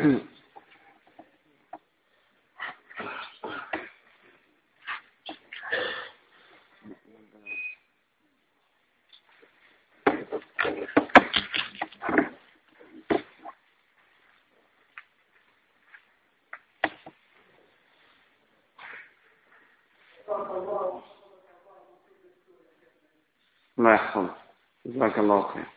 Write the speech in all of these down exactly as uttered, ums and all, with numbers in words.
الله يحفظك، جزاك الله خير.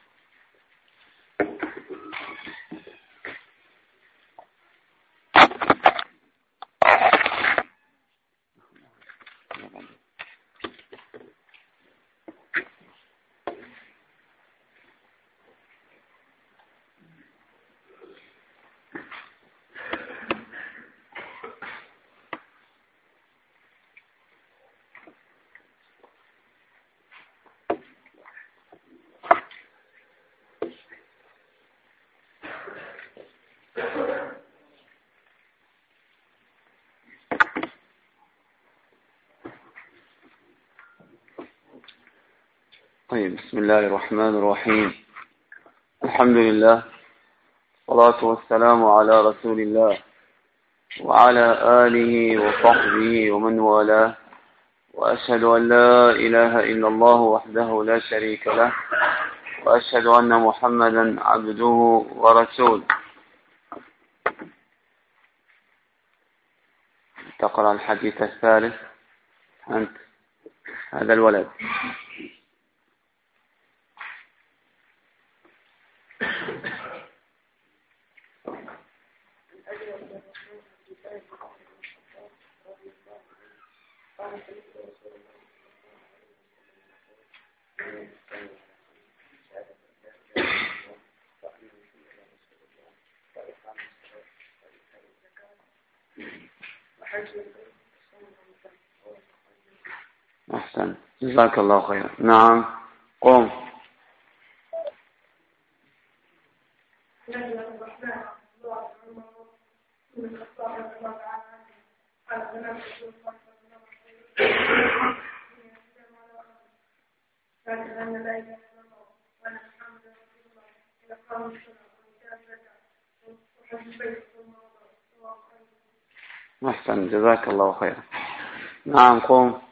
طيب، بسم الله الرحمن الرحيم. الحمد لله والصلاة والسلام على رسول الله وعلى آله وصحبه ومن والاه، وأشهد أن لا إله إلا الله وحده لا شريك له، وأشهد أن محمدا عبده ورسوله. تقرأ الحديث الثالث أنت، هذا الولد. أحسن، جزاك الله خيرا. نعم، قم. أحسن، جزاك الله خيرا. نعم، قم.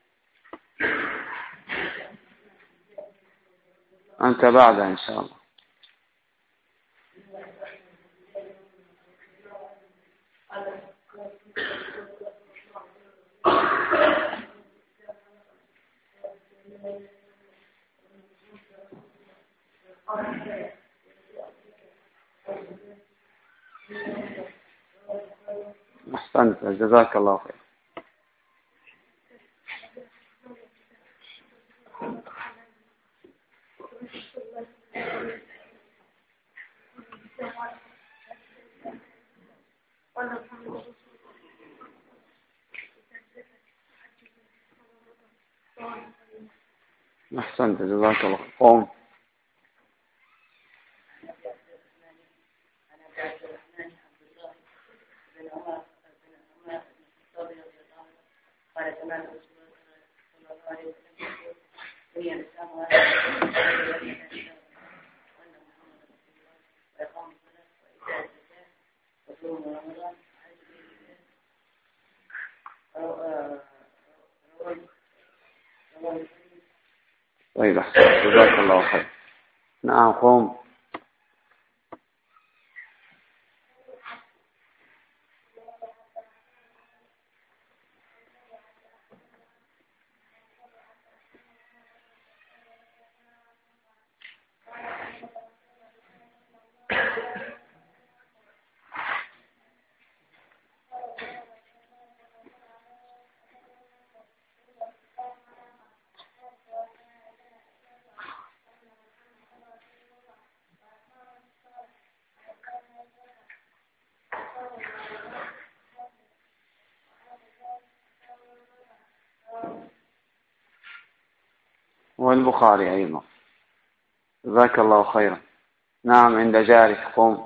أنت بعدها إن شاء الله. أحسنت، جزاك الله خير. أحسنت، جزاك الله خير. قم. طيب، أحسن، جزاك الله خير. نعم، قم. والبخاري أيضا، جزاك الله خيرا. نعم، عند جارك. قم.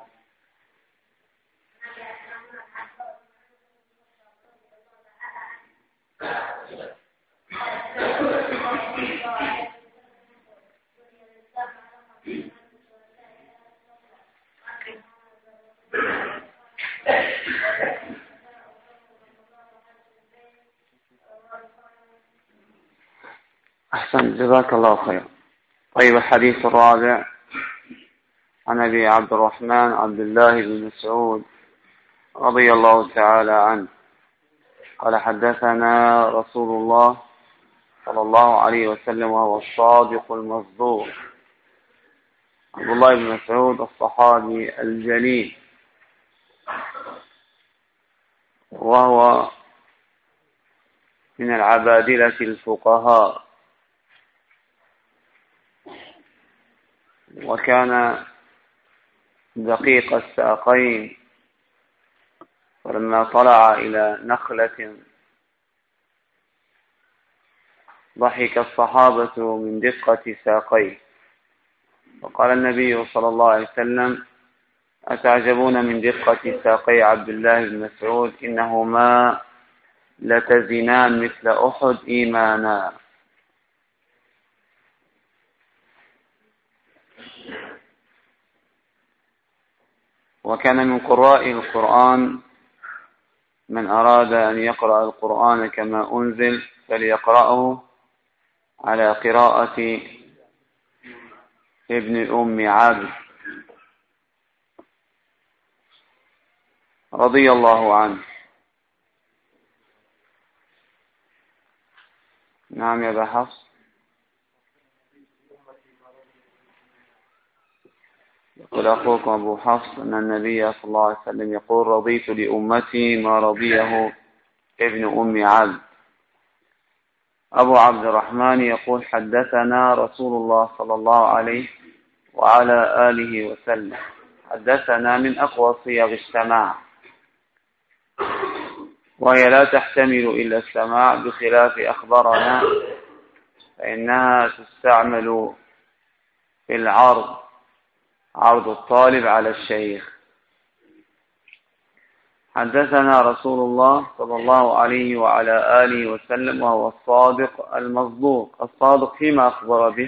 جزاك الله خير. طيب، الحديث الرابع عن أبي عبد الرحمن عبد الله بن مسعود رضي الله تعالى عنه قال: حدثنا رسول الله صلى الله عليه وسلم وهو الصادق المصدوق. عبد الله بن مسعود الصحابي الجليل، وهو من العبادلة الفقهاء، وكان دقيق الساقين، ولما طلع إلى نخلة ضحك الصحابة من دقة ساقيه، وقال النبي صلى الله عليه وسلم: أتعجبون من دقة ساقي عبد الله بن مسعود؟ إنهما لتزنان مثل أحد إيمانا. وكان من قراء القرآن من أراد أن يقرأ القرآن كما أنزل فليقرأه على قراءة ابن أم عبد رضي الله عنه. نعم يا أبا حفص. يقول أخوكم أبو حفص أن النبي صلى الله عليه وسلم يقول: رضيت لأمتي ما رضيه ابن أم عبد. أبو عبد الرحمن يقول: حدثنا رسول الله صلى الله عليه وعلى آله وسلم. حدثنا من أقوى صيغ السماع، وهي لا تحتمل إلا السماع، بخلاف أخبرنا فإنها تستعمل في العرض، عرض الطالب على الشيخ. حدثنا رسول الله صلى الله عليه وعلى آله وسلم وهو الصادق المصدوق. الصادق فيما أخبر به،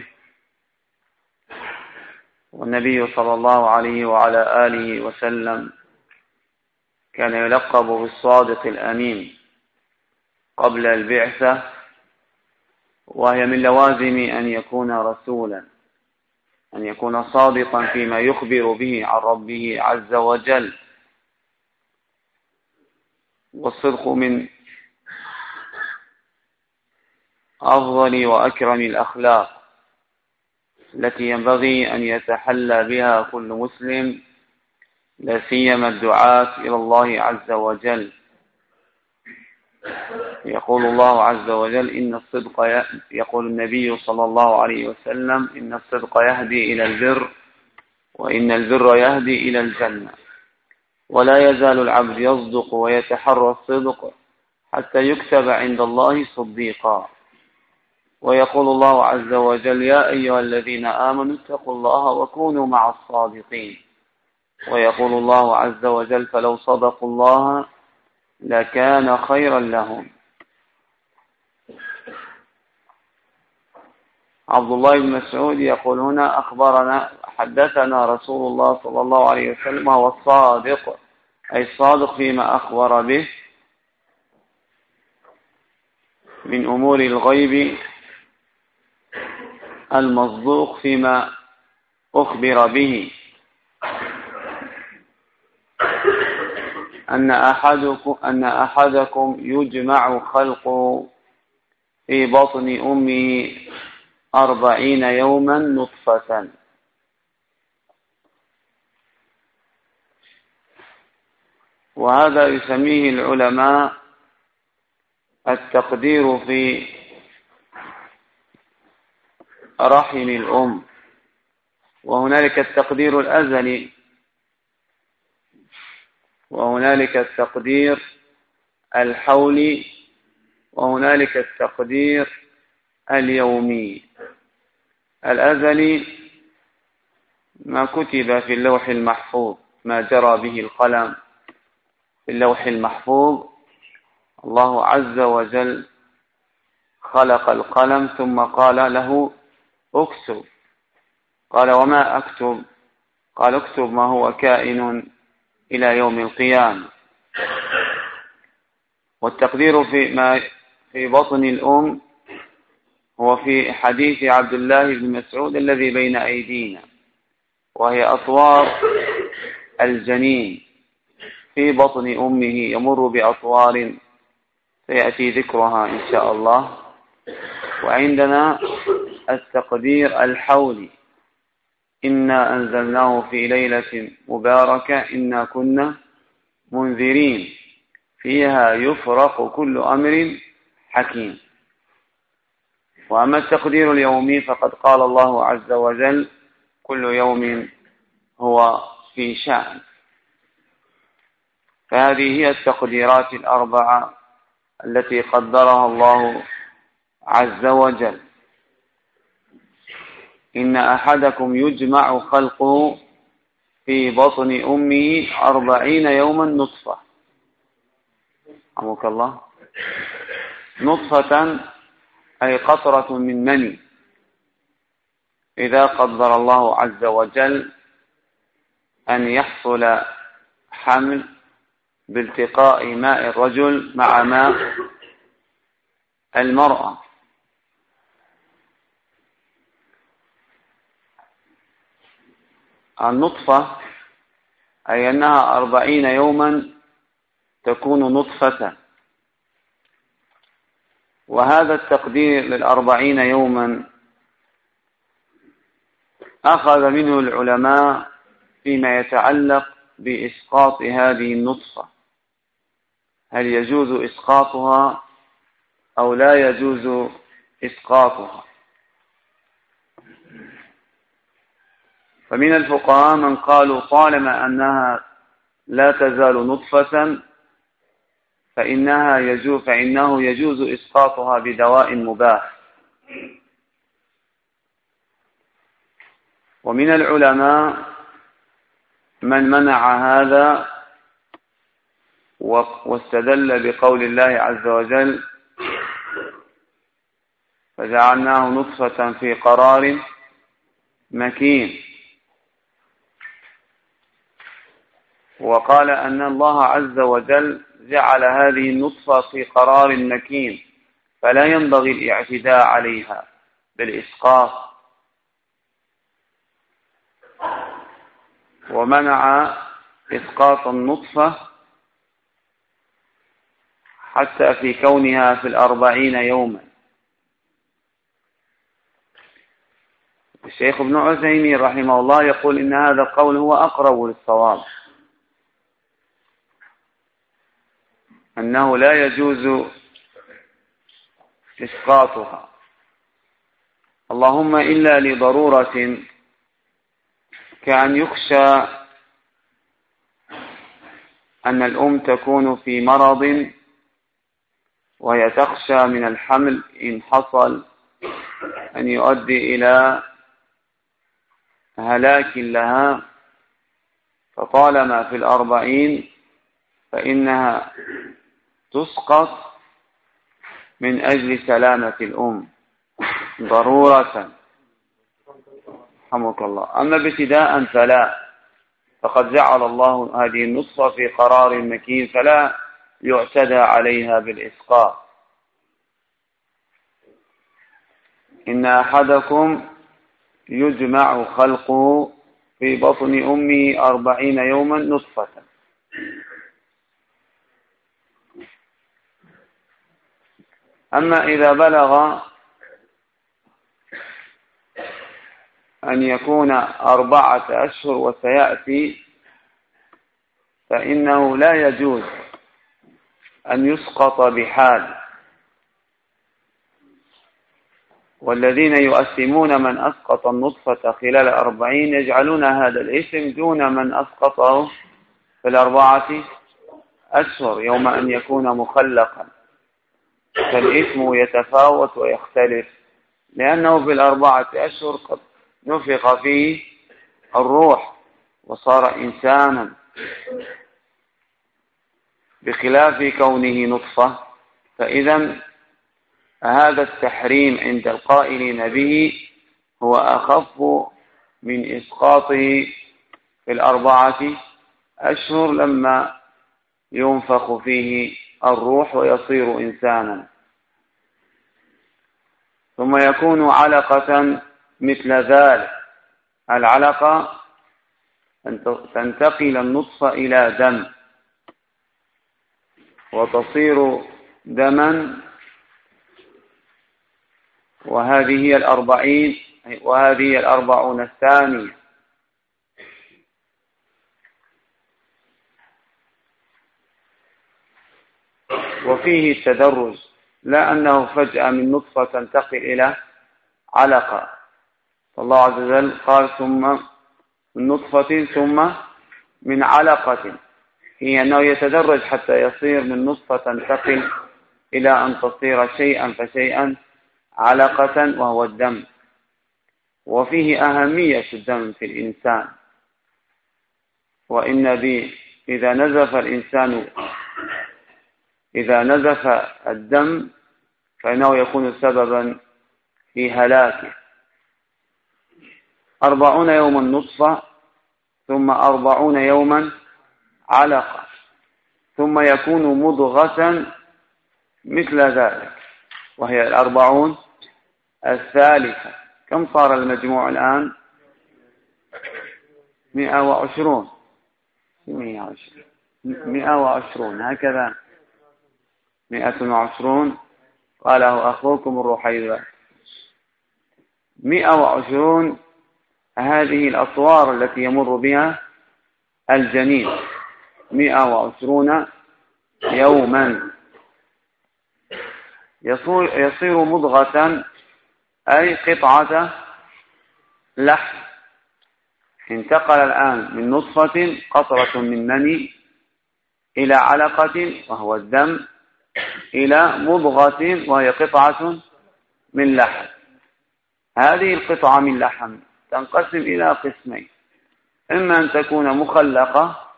والنبي صلى الله عليه وعلى آله وسلم كان يلقب بالصادق الأمين قبل البعثة، وهي من لوازم أن يكون رسولا، أن يكون صادقا فيما يخبر به عن ربه عز وجل. والصدق من أفضل وأكرم الأخلاق التي ينبغي أن يتحلى بها كل مسلم، لا سيما الدعاة إلى الله عز وجل. يقول الله عز وجل: إن الصدق ي... يقول النبي صلى الله عليه وسلم: إن الصدق يهدي إلى البر، وإن البر يهدي إلى الجنة، ولا يزال العبد يصدق ويتحرى الصدق حتى يكتب عند الله صديقا. ويقول الله عز وجل: يا أيها الذين آمنوا اتقوا الله وكونوا مع الصادقين. ويقول الله عز وجل: فلو صدقوا الله لكان خيرا لهم. عبد الله بن مسعود يقول هنا: أخبرنا حدثنا رسول الله صلى الله عليه وسلم وهو الصادق، أي الصادق فيما أخبر به من أمور الغيب، المصدوق فيما أخبر به. أن أحدكم, أن أحدكم يجمع خلقه في بطن أمه أربعين يوما نطفة. وهذا يسميه العلماء التقدير في رحم الأم. وهنالك التقدير الأزلي، وهنالك التقدير الحولي، وهنالك التقدير اليومي. الأزلي ما كتب في اللوح المحفوظ، ما جرى به القلم في اللوح المحفوظ. الله عز وجل خلق القلم ثم قال له: اكتب. قال: وما أكتب؟ قال: اكتب ما هو كائن إلى يوم القيامة. والتقدير في ما في بطن الأم هو في حديث عبد الله بن مسعود الذي بين أيدينا، وهي أطوار الجنين في بطن أمه، يمر بأطوار سيأتي ذكرها إن شاء الله. وعندنا التقدير الحولي: إنا أنزلناه في ليلة مباركة إنا كنا منذرين فيها يفرق كل أمر حكيم. وأما التقدير اليومي فقد قال الله عز وجل: كل يوم هو في شأن. فهذه هي التقديرات الأربعة التي قدرها الله عز وجل. إن أحدكم يجمع خلقه في بطن أمه أربعين يوما نطفة. رحمك الله. نطفة أي قطرة من مني. إذا قدر الله عز وجل أن يحصل حمل بالتقاء ماء الرجل مع ماء المرأة، النطفة أي أنها أربعين يوما تكون نطفة. وهذا التقدير للأربعين يوما أخذ منه العلماء فيما يتعلق بإسقاط هذه النطفة، هل يجوز إسقاطها أو لا يجوز إسقاطها. فمن الفقهاء من قالوا طالما أنها لا تزال نطفة فإنها يجوز فإنه يجوز إسقاطها بدواء مباح. ومن العلماء من منع هذا واستدل بقول الله عز وجل: فجعلناه نطفة في قرار مكين. وقال أن الله عز وجل جعل هذه النطفة في قرار مكين فلا ينبغي الاعتداء عليها بالإسقاط. ومنع إسقاط النطفة حتى في كونها في الأربعين يوما. الشيخ ابن عثيمين رحمه الله يقول إن هذا القول هو أقرب للصواب، أنه لا يجوز إسقاطها، اللهم إلا لضرورة كأن يخشى أن الأم تكون في مرض وهي تخشى من الحمل إن حصل أن يؤدي إلى هلاك لها، فطالما في الأربعين فإنها تسقط من أجل سلامة الأم ضرورة. رحمك الله. أما ابتداء فلا، فقد جعل الله هذه النطفة في قرار مكين فلا يعتدى عليها بالإسقاط. إن أحدكم يجمع خلقه في بطن أمه أربعين يوما نطفة. أما إذا بلغ أن يكون أربعة أشهر وسيأتي فإنه لا يجوز أن يسقط بحال. والذين يؤثمون من أسقط النطفة خلال أربعين يجعلون هذا الاسم دون من أسقطه في الأربعة أشهر يوم أن يكون مخلقا، فالاسم يتفاوت ويختلف، لأنه في الأربعة أشهر قد نفخ فيه الروح وصار إنسانا، بخلاف كونه نطفة. فإذا هذا التحريم عند القائلين به هو أخف من إسقاطه في الأربعة أشهر لما ينفخ فيه الروح ويصير إنسانا. ثم يكون علقة مثل ذلك. العلقة أن تنتقل النطفة إلى دم وتصير دما، وهذه هي الأربعين وهذه هي الأربعون الثانية. وفيه التدرج، لا أنه فجأة من نطفة تنتقل إلى علقة. فالله عز وجل قال ثم من نطفة ثم من علقة، هي أنه يتدرج حتى يصير من نطفة تنتقل إلى أن تصير شيئا فشيئا علقة وهو الدم. وفيه أهمية الدم في الإنسان، وإن بي إذا نزف الإنسان إذا نزف الدم فإنه يكون سببا في هلاكه. أربعون يوما نطفة، ثم أربعون يوما علقة، ثم يكون مضغة مثل ذلك، وهي الأربعون الثالثة. كم صار المجموع الآن؟ مئة وعشرون مئة وعشرون هكذا، مئة وعشرون قاله أخوكم الرحيبة. مئة وعشرون هذه الأطوار التي يمر بها الجنين، مئة وعشرون يوما. يصير مضغة أي قطعة لحم. انتقل الآن من نطفة قطرة من مني إلى علقة وهو الدم، إلى مضغة وهي قطعة من لحم. هذه القطعة من لحم تنقسم إلى قسمين، إما أن تكون مخلقة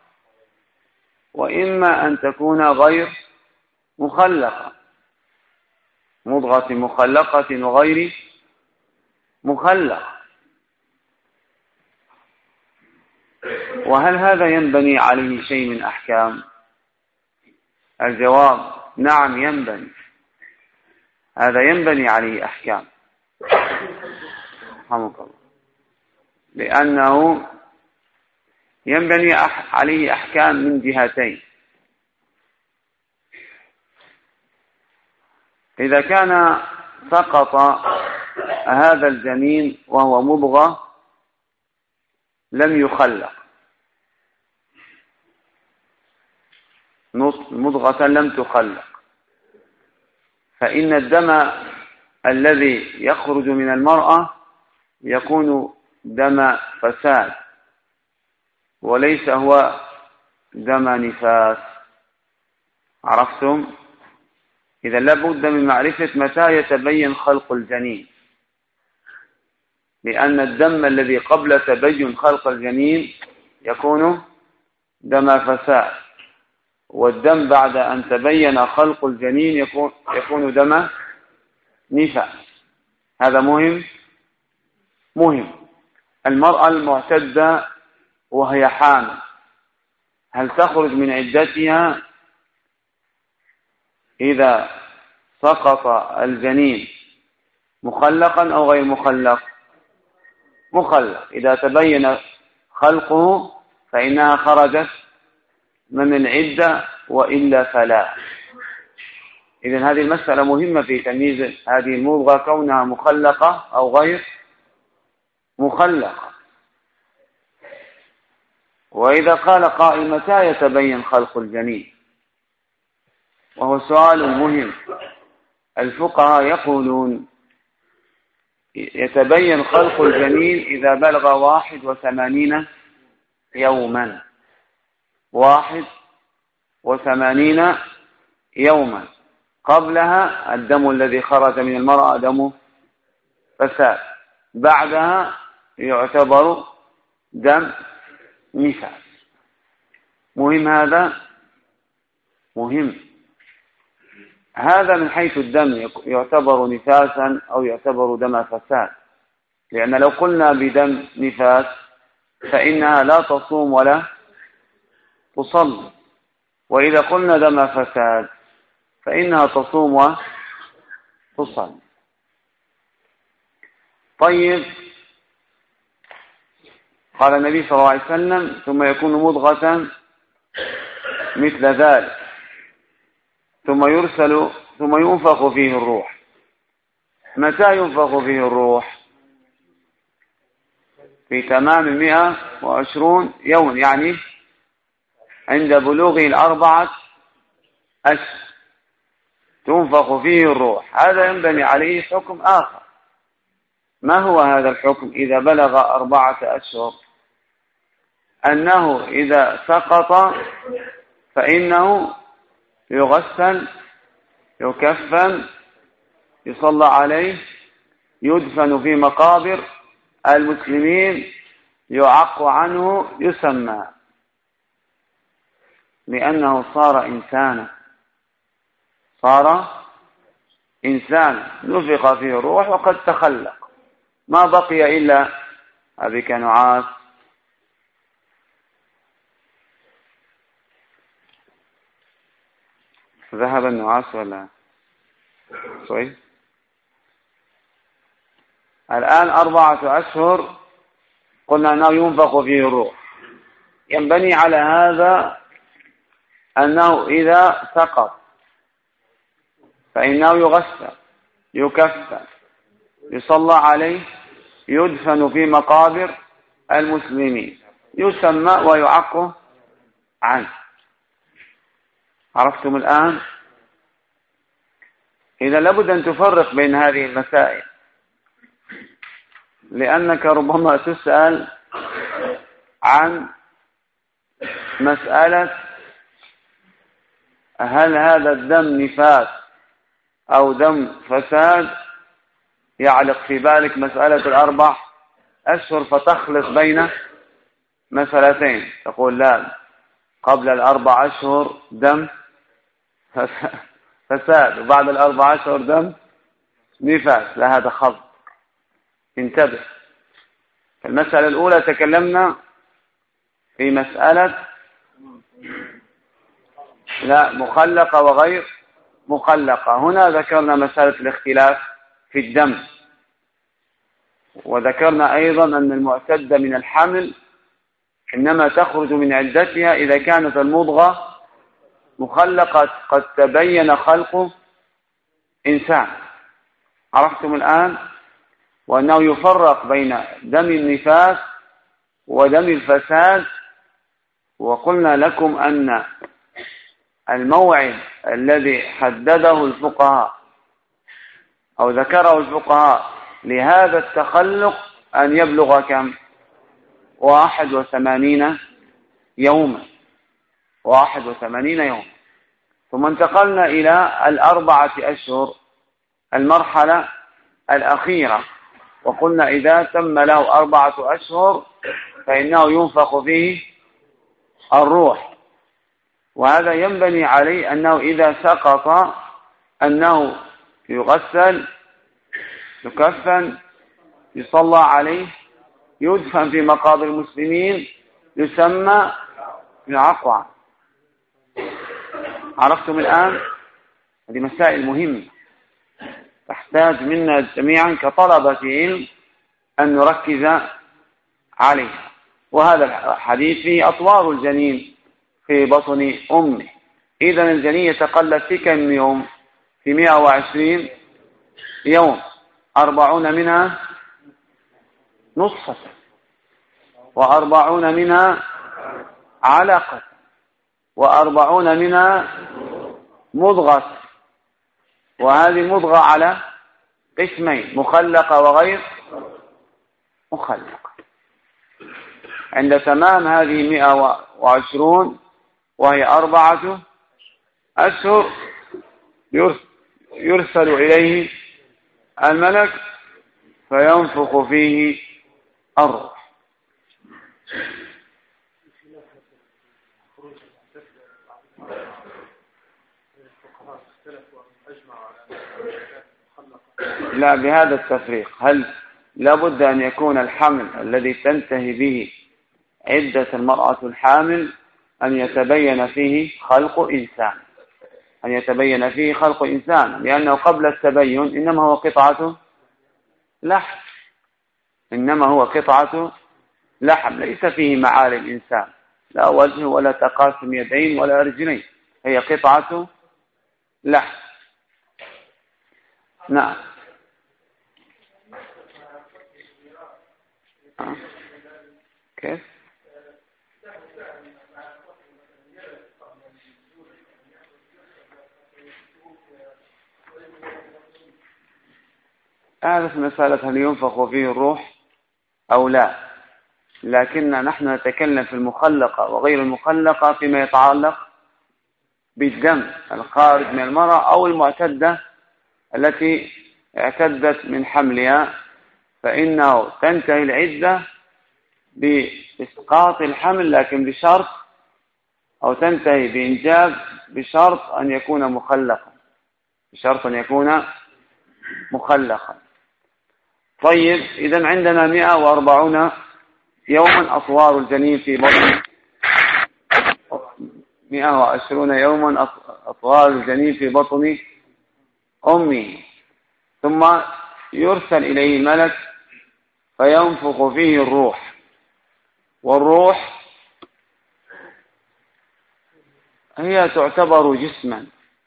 وإما أن تكون غير مخلقة، مضغة مخلقة وغير مخلقة. وهل هذا ينبني عليه شيء من أحكام؟ الجواب نعم ينبني، هذا ينبني عليه أحكام، رحمك الله، لأنه ينبني عليه أحكام من جهتين. إذا كان سقط هذا الجنين وهو مضغة لم يخلق، مضغة لم تخلق، فإن الدم الذي يخرج من المرأة يكون دم فساد وليس هو دم نفاس. عرفتم؟ إذا لابد من معرفة متى يتبين خلق الجنين، لأن الدم الذي قبل تبين خلق الجنين يكون دم فساد، والدم بعد أن تبين خلق الجنين يكون, يكون دم نفاس. هذا مهم مهم. المرأة المعتدة وهي حامل هل تخرج من عدتها إذا سقط الجنين مخلقا أو غير مخلق؟ مخلق. إذا تبين خلقه فإنها خرجت من العدة، وإلا فلا. إذن هذه المسألة مهمة في تمييز هذه المضغة كونها مخلقة أو غير مخلقة. وإذا قال قائل متى يتبين خلق الجنين، وهو سؤال مهم، الفقهاء يقولون يتبين خلق الجنين إذا بلغ واحد وثمانين يوما، واحد وثمانين يوما. قبلها الدم الذي خرج من المرأة دم فساد، بعدها يعتبر دم نفاس. مهم هذا، مهم هذا من حيث الدم يعتبر نفاسا أو يعتبر دم فساد، لأن لو قلنا بدم نفاس فإنها لا تصوم ولا تصلي، وإذا قلنا دم فساد فإنها تصوم وتصلي. طيب، قال النبي صلى الله عليه وسلم: ثم يكون مضغة مثل ذلك ثم يرسل ثم ينفخ فيه الروح. متى ينفخ فيه الروح؟ في تمام مئة وعشرون يوم، يعني عند بلوغه الأربعة أشهر تنفخ فيه الروح. هذا ينبني عليه حكم آخر. ما هو هذا الحكم إذا بلغ أربعة أشهر؟ أنه إذا سقط فإنه يغسل، يكفن، يصلى عليه، يدفن في مقابر المسلمين، يعق عنه، يسمى، لأنه صار إنسانا صار إنسانا نفخ فيه الروح وقد تخلق، ما بقي إلا أبيك نعاس. ذهب النعاس ولا شوي؟ الآن أربعة أشهر قلنا أنه ينفخ فيه الروح. ينبني على هذا أنه إذا سقط فإنه يغسل، يكفن، يصلى عليه، يدفن في مقابر المسلمين، يسمى ويعق عنه. عرفتم الآن؟ إذا لابد أن تفرق بين هذه المسائل، لأنك ربما تسأل عن مسألة هل هذا الدم نفاس أو دم فساد، يعلق في بالك مسألة الأربع أشهر فتخلط بين مسألتين، تقول لا، قبل الأربع أشهر دم فساد وبعد الأربع أشهر دم نفاس. لا، هذا خلط. انتبه. في المسألة الأولى تكلمنا في مسألة لا مخلقة وغير مخلقة. هنا ذكرنا مسألة الاختلاف في الدم، وذكرنا أيضا أن المعتدة من الحمل إنما تخرج من عدتها إذا كانت المضغة مخلقة قد تبين خلق إنسان. عرفتم الآن؟ وأنه يفرق بين دم النفاس ودم الفساد. وقلنا لكم أن الموعد الذي حدده الفقهاء أو ذكره الفقهاء لهذا التخلق أن يبلغ كم؟ واحد وثمانين يوما واحد وثمانين يوما. ثم انتقلنا إلى الأربعة أشهر، المرحلة الأخيرة، وقلنا إذا تم له أربعة أشهر فإنه ينفخ فيه الروح. وهذا ينبني عليه أنه إذا سقط أنه يغسل، يكفن، يصلى عليه، يدفن في مقابر المسلمين، يسمى يعق. عرفتم الآن؟ هذه مسائل مهمة تحتاج منا جميعا كطلبة علم أن نركز عليها. وهذا الحديث فيه أطوار الجنين في بطن أمه. إذن الجنين يتقلب في كم يوم؟ في مئة وعشرين يوم، أربعون منها نصفة، وأربعون منها علقة، وأربعون منها مضغة. وهذه مضغة على قسمين، مخلقة وغير مخلقة. عند تمام هذه مئة وعشرون وهي أربعة أشهر يرسل إليه الملك فينفخ فيه الروح. لا، بهذا التفريق. هل لابد أن يكون الحمل الذي تنتهي به عدة المرأة الحامل أن يتبين فيه خلق إنسان أن يتبين فيه خلق إنسان لأنه قبل التبين إنما هو قطعة لحم، إنما هو قطعة لحم ليس فيه معالي الإنسان، لا وجه ولا تقاسم يدين ولا رجلين، هي قطعة لحم. نعم. آه. كيف؟ هذا في مسألة هل ينفخ فيه الروح أو لا، لكن نحن نتكلم في المخلقة وغير المخلقة فيما يتعلق بالدم الخارج من المرأة أو المعتدة التي اعتدت من حملها، فإنه تنتهي العدة بإسقاط الحمل لكن بشرط، أو تنتهي بإنجاب بشرط أن يكون مخلقا، بشرط أن يكون مخلقا. طيب، إذا عندنا مئة وأربعون يوما أطوار الجنين في بطن، مئة وعشرون يوما أطوار الجنين في بطن أمه، ثم يرسل إليه الملك فينفخ فيه الروح. والروح هي تعتبر جسما،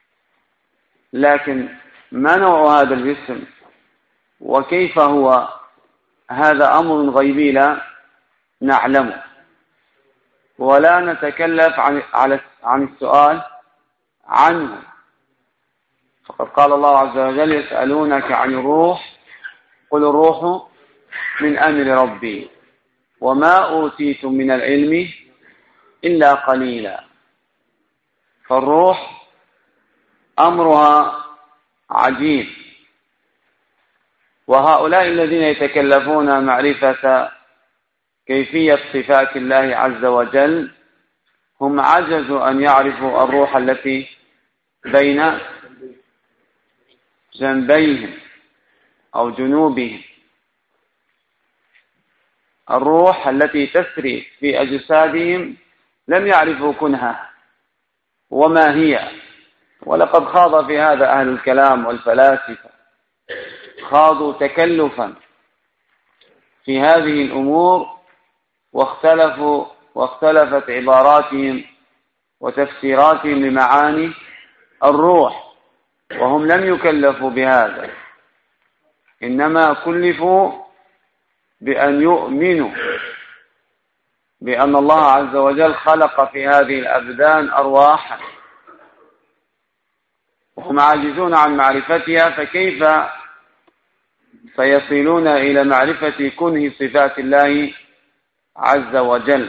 لكن ما نوع هذا الجسم وكيف هو هذا أمر غيبي لا نعلمه، ولا نتكلف عن عن السؤال عنه. فقد قال الله عز وجل: يسألونك عن الروح قل الروح من أمر ربي وما أوتيتم من العلم إلا قليلا. فالروح أمرها عجيب، وهؤلاء الذين يتكلفون معرفة كيفية صفات الله عز وجل هم عجزوا أن يعرفوا الروح التي بين جنبيهم أو جنوبهم، الروح التي تسري في أجسادهم لم يعرفوا كنها وما هي. ولقد خاض في هذا أهل الكلام والفلاسفة، خاضوا تكلفا في هذه الأمور، واختلفوا واختلفت عباراتهم وتفسيراتهم لمعاني الروح، وهم لم يكلفوا بهذا، إنما كلفوا بأن يؤمنوا بأن الله عز وجل خلق في هذه الأبدان أرواحا، وهم عاجزون عن معرفتها، فكيف سيصلون إلى معرفة كنه صفات الله عز وجل؟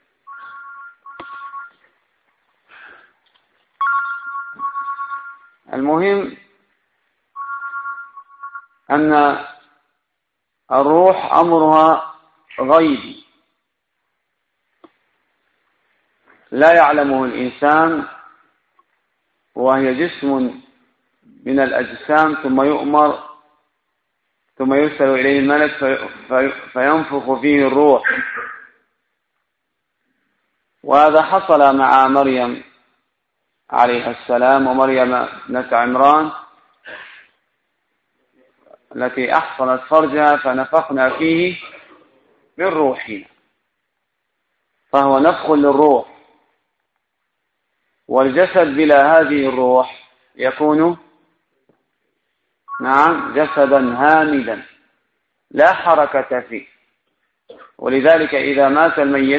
المهم أن الروح أمرها غيبي لا يعلمه الإنسان، وهي جسم من الأجسام، ثم يؤمر ثم يرسل إليه الملك فينفخ فيه الروح. وهذا حصل مع مريم عليه السلام ومريم ابنة عمران التي أحصنت فرجها فنفخنا فيه من روحنا، فهو نفخ للروح. والجسد بلا هذه الروح يكون نعم جسدا هامدا لا حركة فيه. ولذلك إذا مات الميت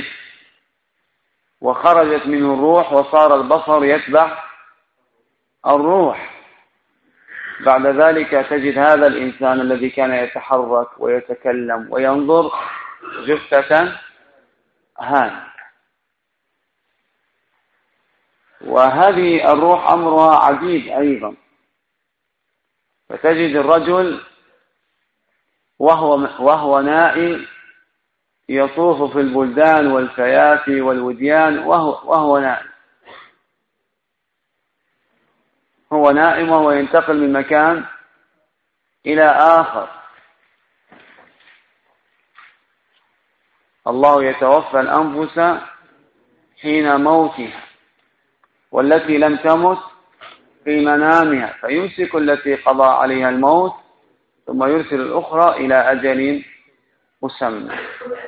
وخرجت منه الروح وصار البصر يتبع الروح، بعد ذلك تجد هذا الإنسان الذي كان يتحرك ويتكلم وينظر جثة هامدة. وهذه الروح أمرها عجيب أيضا، فتجد الرجل وهو وهو نائم يطوف في البلدان والفيافي والوديان وهو وهو نائم، هو نائم وهو ينتقل من مكان إلى آخر. الله يتوفى الأنفس حين موتها والتي لم تمت في منامها فيمسك التي قضى عليها الموت ثم يرسل الأخرى إلى أجل مسمى،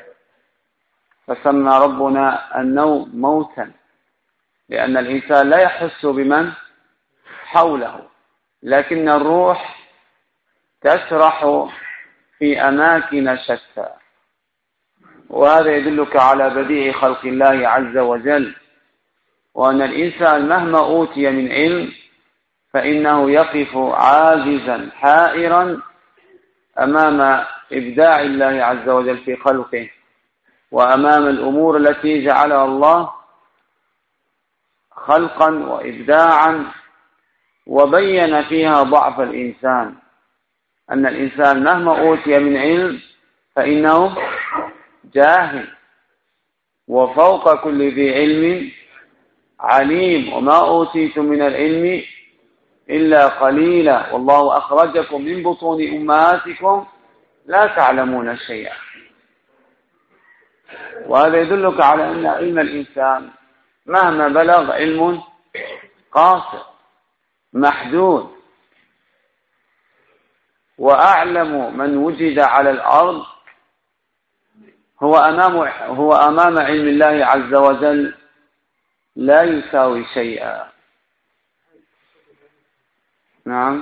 فسمى ربنا النوم موتا، لأن الإنسان لا يحس بمن حوله، لكن الروح تسرح في أماكن شتى. وهذا يدلك على بديع خلق الله عز وجل، وأن الإنسان مهما أوتي من علم فإنه يقف عاجزا حائرا أمام إبداع الله عز وجل في خلقه، وأمام الأمور التي جعلها الله خلقا وإبداعا، وبين فيها ضعف الإنسان، أن الإنسان مهما أوتي من علم فإنه جاهل، وفوق كل ذي علم عليم، وما أوتيتم من العلم إلا قليلا، والله أخرجكم من بطون أمهاتكم لا تعلمون شيئا. وهذا يدلك على أن علم الإنسان مهما بلغ علم قاصر محدود، وأعلم من وجد على الأرض هو أمام هو أمام علم الله عز وجل لا يساوي شيئا. نعم.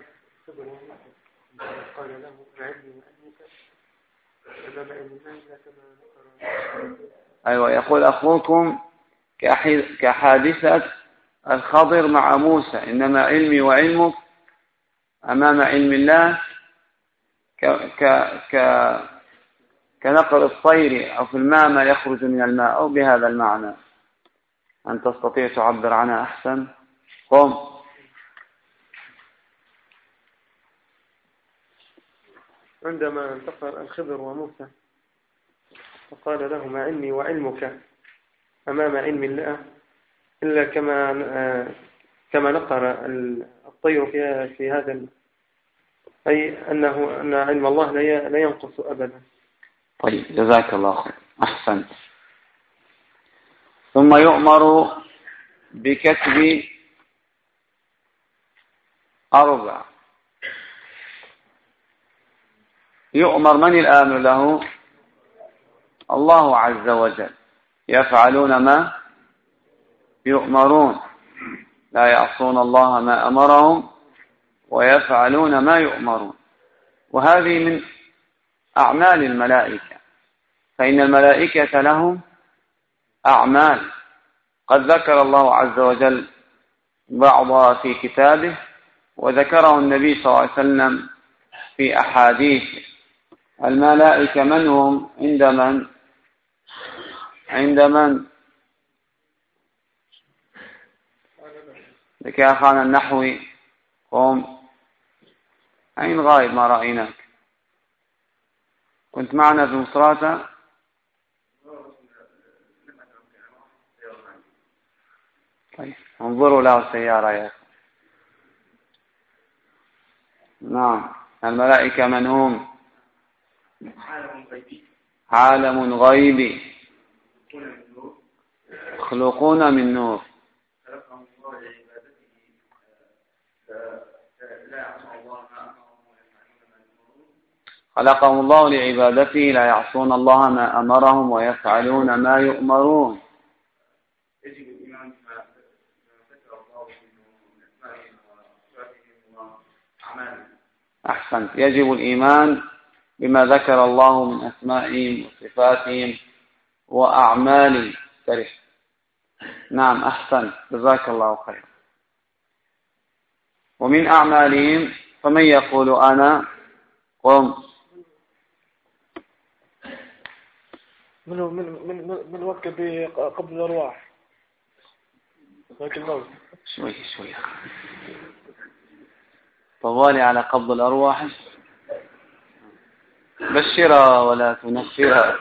أيوة، يقول أخوكم كحادثة الخضر مع موسى، إنما علمي وعلمك أمام علم الله ك ك ك كنقر الطير أو في الماء ما يخرج من الماء، أو بهذا المعنى. أن تستطيع تعبر عنها أحسن؟ قم. عندما التقى الخضر وموسى فقال لهما علمي وعلمك أمام علم الله إلا كما كما نقر الطير في في هذا، أي أنه أن علم الله لا ينقص أبدا. طيب، جزاك الله خير، أحسنت. ثم يؤمر بكتب أربع. يؤمر من الآمر له؟ الله عز وجل. يفعلون ما يؤمرون، لا يعصون الله ما أمرهم ويفعلون ما يؤمرون. وهذه من أعمال الملائكة، فإن الملائكة لهم أعمال قد ذكر الله عز وجل بعضها في كتابه، وذكره النبي صلى الله عليه وسلم في أحاديث. الملائكة من هم؟ عند من؟ عند من؟ لك يا أخانا النحوي، قم. أين غايب؟ ما رأيناك. كنت معنا في مصراتة. طيب، انظروا له سيارة يا أخي. نعم. الملائكة من هم؟ عالم غيبي، يخلقون من نور، خلقهم الله لعبادته لا يعصون الله ما أمرهم ويفعلون ما يؤمرون. أحسنت. يجب الإيمان بما ذكر الله من أسمائهم وصفاتهم وأعمالهم. ترح. نعم، أحسنت، جزاك الله خير. ومن أعمالهم فمن يقول أنا قم. من من من من وقت قبل الأرواح ذاك الموت. شوي شوي طوالي على قبض الأرواح. بشرها ولا تنفرها.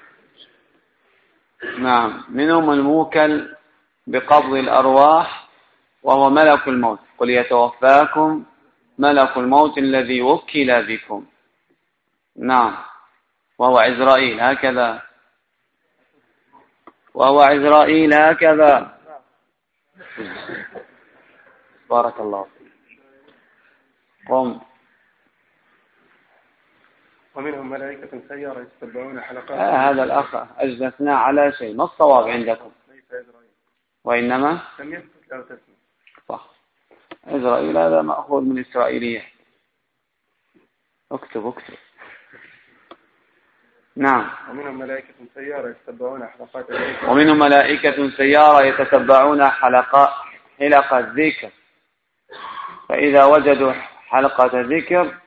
نعم. منهم الموكل بقبض الأرواح وهو ملك الموت. قل يتوفاكم ملك الموت الذي وكل بكم. نعم. وهو عزرائيل هكذا، وهو عزرائيل هكذا. بارك الله فيك. قم. ومنهم ملائكة سيارة يتتبعون حلقات. آه هذا الأخ أجلسنا على شيء، ما الصواب عندكم؟ وإنما لم يثبت له تسمية. صح، إسرائيل هذا مأخوذ من إسرائيلية. اكتب اكتب. نعم. ومنهم ملائكة سيارة يتتبعون حلقات الذكر. ومنهم ملائكة سيارة يتتبعون حلقات حلق الذكر، فإذا وجدوا حلقة ذكر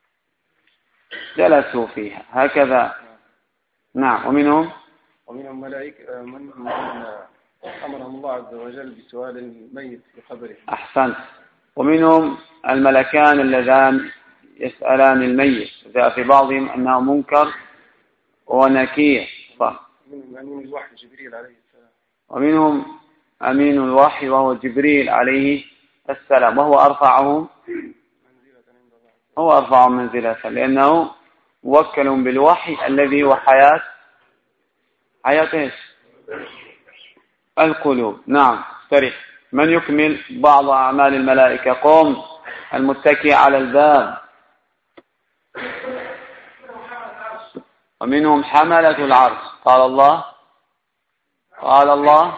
جلسوا فيها هكذا. نعم. ومنهم ومنهم ملائكة من أمرهم الله عز وجل بسؤال الميت في قبره. أحسنت. ومنهم الملكان اللذان يسألان الميت، جاء في بعضهم أنه منكر ونكير. صح. ومنهم أمين الوحي جبريل عليه السلام. ومنهم أمين الوحي وهو جبريل عليه السلام، وهو أرفعهم هو أرفعهم منزلة لأنه موكل بالوحي الذي هو حياة حياة القلوب. نعم. استريح. من يكمل بعض أعمال الملائكة؟ قم المتكي على الباب. ومنهم حملة العرش. قال الله قال الله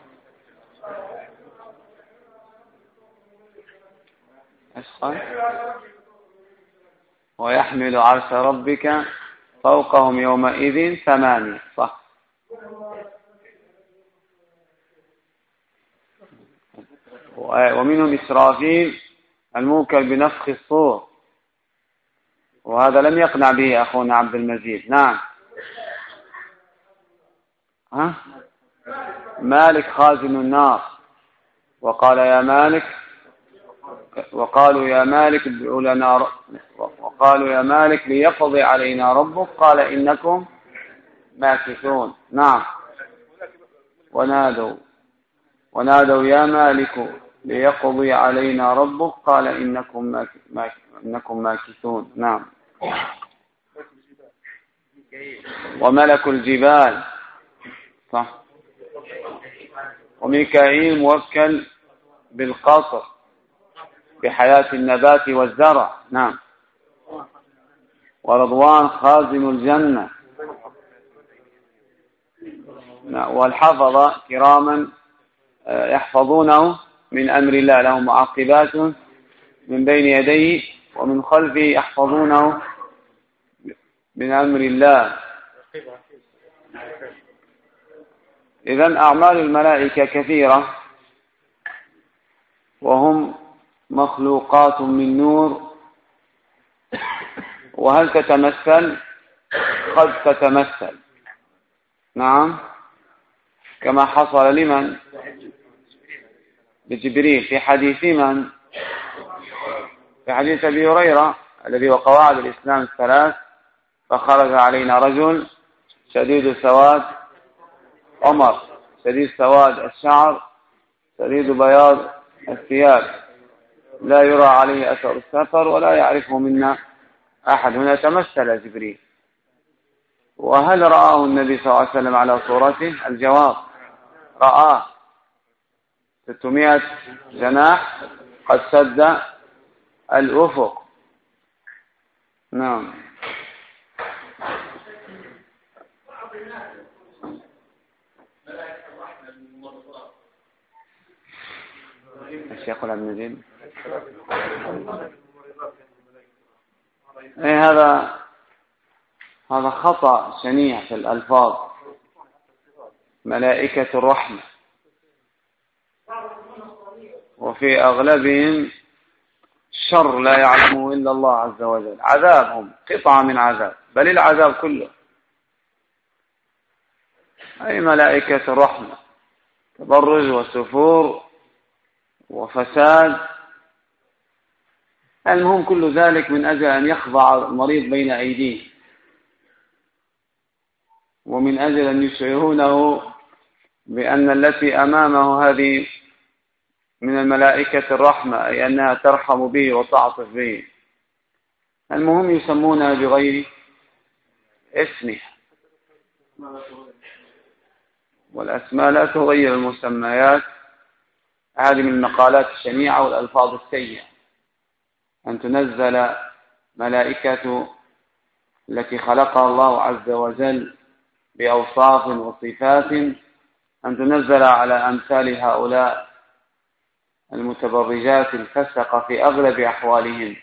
ويحمل عرش ربك فوقهم يومئذ ثمانية. صح. ومنهم إسرافيل الموكل بنفخ الصور، وهذا لم يقنع به أخونا عبد المجيد. نعم. ها؟ مالك خازن النار، وقال يا مالك وقالوا يا مالك ادعوا لنا وقالوا يا مالك ليقضي علينا ربك قال إنكم ماكثون. نعم. ونادوا ونادوا يا مالك ليقضي علينا ربك قال إنكم إنكم ماكثون. نعم. وملك الجبال. صح. وميكائيل موكل بالقصر بحياة النبات والزرع. نعم. ورضوان خازن الجنة. نعم. والحفظة كراما يحفظونه من أمر الله، لهم معقبات من بين يديه ومن خلفه يحفظونه من أمر الله. إذن أعمال الملائكة كثيرة، وهم مخلوقات من نور. وهل تتمثل؟ قد تتمثل. نعم. كما حصل لمن؟ لجبريل في حديث من؟ في حديث أبي هريرة الذي هو قواعد الإسلام الثلاث: فخرج علينا رجل شديد سواد عمر، شديد سواد الشعر، شديد بياض الثياب، لا يرى عليه أثر السفر ولا يعرفه منا أحد. هنا تمثل جبريل. وهل رآه النبي صلى الله عليه وسلم على صورته؟ الجواب: رآه. ستمائة جناح قد سد الأفق. نعم. الشيخ ابن مجيد. إيه هذا هذا خطأ شنيع في الألفاظ. ملائكة الرحمة، وفي أغلبهم شر لا يعلمه إلا الله عز وجل. عذابهم قطعة من عذاب، بل العذاب كله. أي ملائكة الرحمة، تبرج وسفور وفساد. المهم كل ذلك من أجل أن يخضع المريض بين أيديه، ومن أجل أن يشعرونه بأن التي أمامه هذه من الملائكة الرحمة، أي أنها ترحم به وتعطف به. المهم يسمونها بغير اسمها، والأسماء لا تغير المسميات. هذه من المقالات الشنيعة والألفاظ السيئة، أن تنزل ملائكة التي خلقها الله عز وجل بأوصاف وصفات أن تنزل على أمثال هؤلاء المتبرجات الفسقة في أغلب أحوالهم.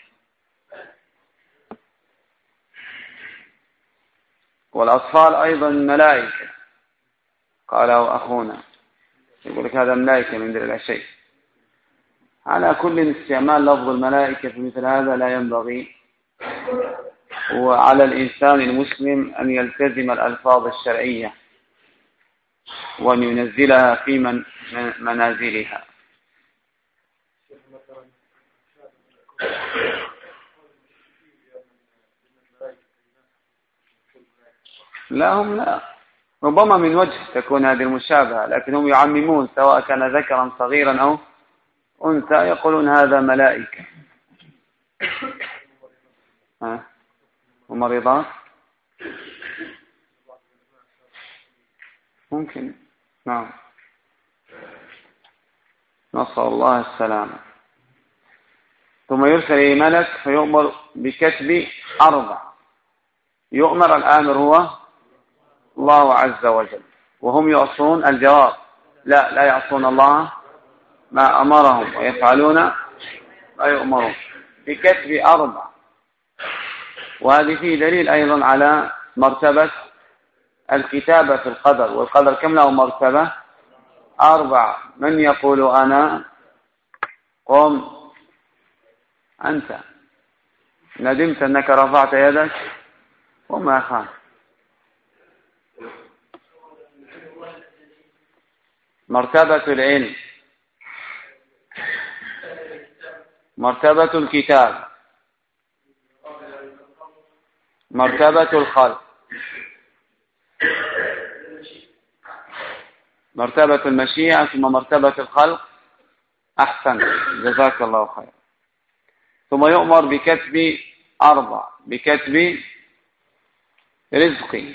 والأطفال أيضا ملائكة، قاله أخونا يقول لك هذا ملائكة من دون شيء. على كل استعمال لفظ الملائكة في مثل هذا لا ينبغي، وعلى الإنسان المسلم أن يلتزم الألفاظ الشرعية وأن ينزلها في من منازلها. لا هم لا، ربما من وجه تكون هذه المشابهة، لكن هم يعممون سواء كان ذكرا صغيرا أو أنثى، يقولون هذا ملائكة. ها ومريضات ممكن، نعم، نسأل الله السلامة. ثم يرسل إليه ملك فيؤمر بكتب أربع. يؤمر الآمر هو الله عز وجل، وهم يعصون الجواب لا لا يعصون الله ما أمرهم ويفعلون ما يؤمرون، بكتب أربع. وهذه فيه دليل أيضا على مرتبة الكتابة في القدر. والقدر كم له مرتبة؟ أربع. من يقول أنا؟ قم أنت، ندمت أنك رفعت يدك وما خان. مرتبة العلم، مرتبة الكتاب، مرتبة الخلق، مرتبة المشيئة، ثم مرتبة الخلق. أحسن، جزاك الله خير. ثم يؤمر بكتب أربع، بكتب رزقه.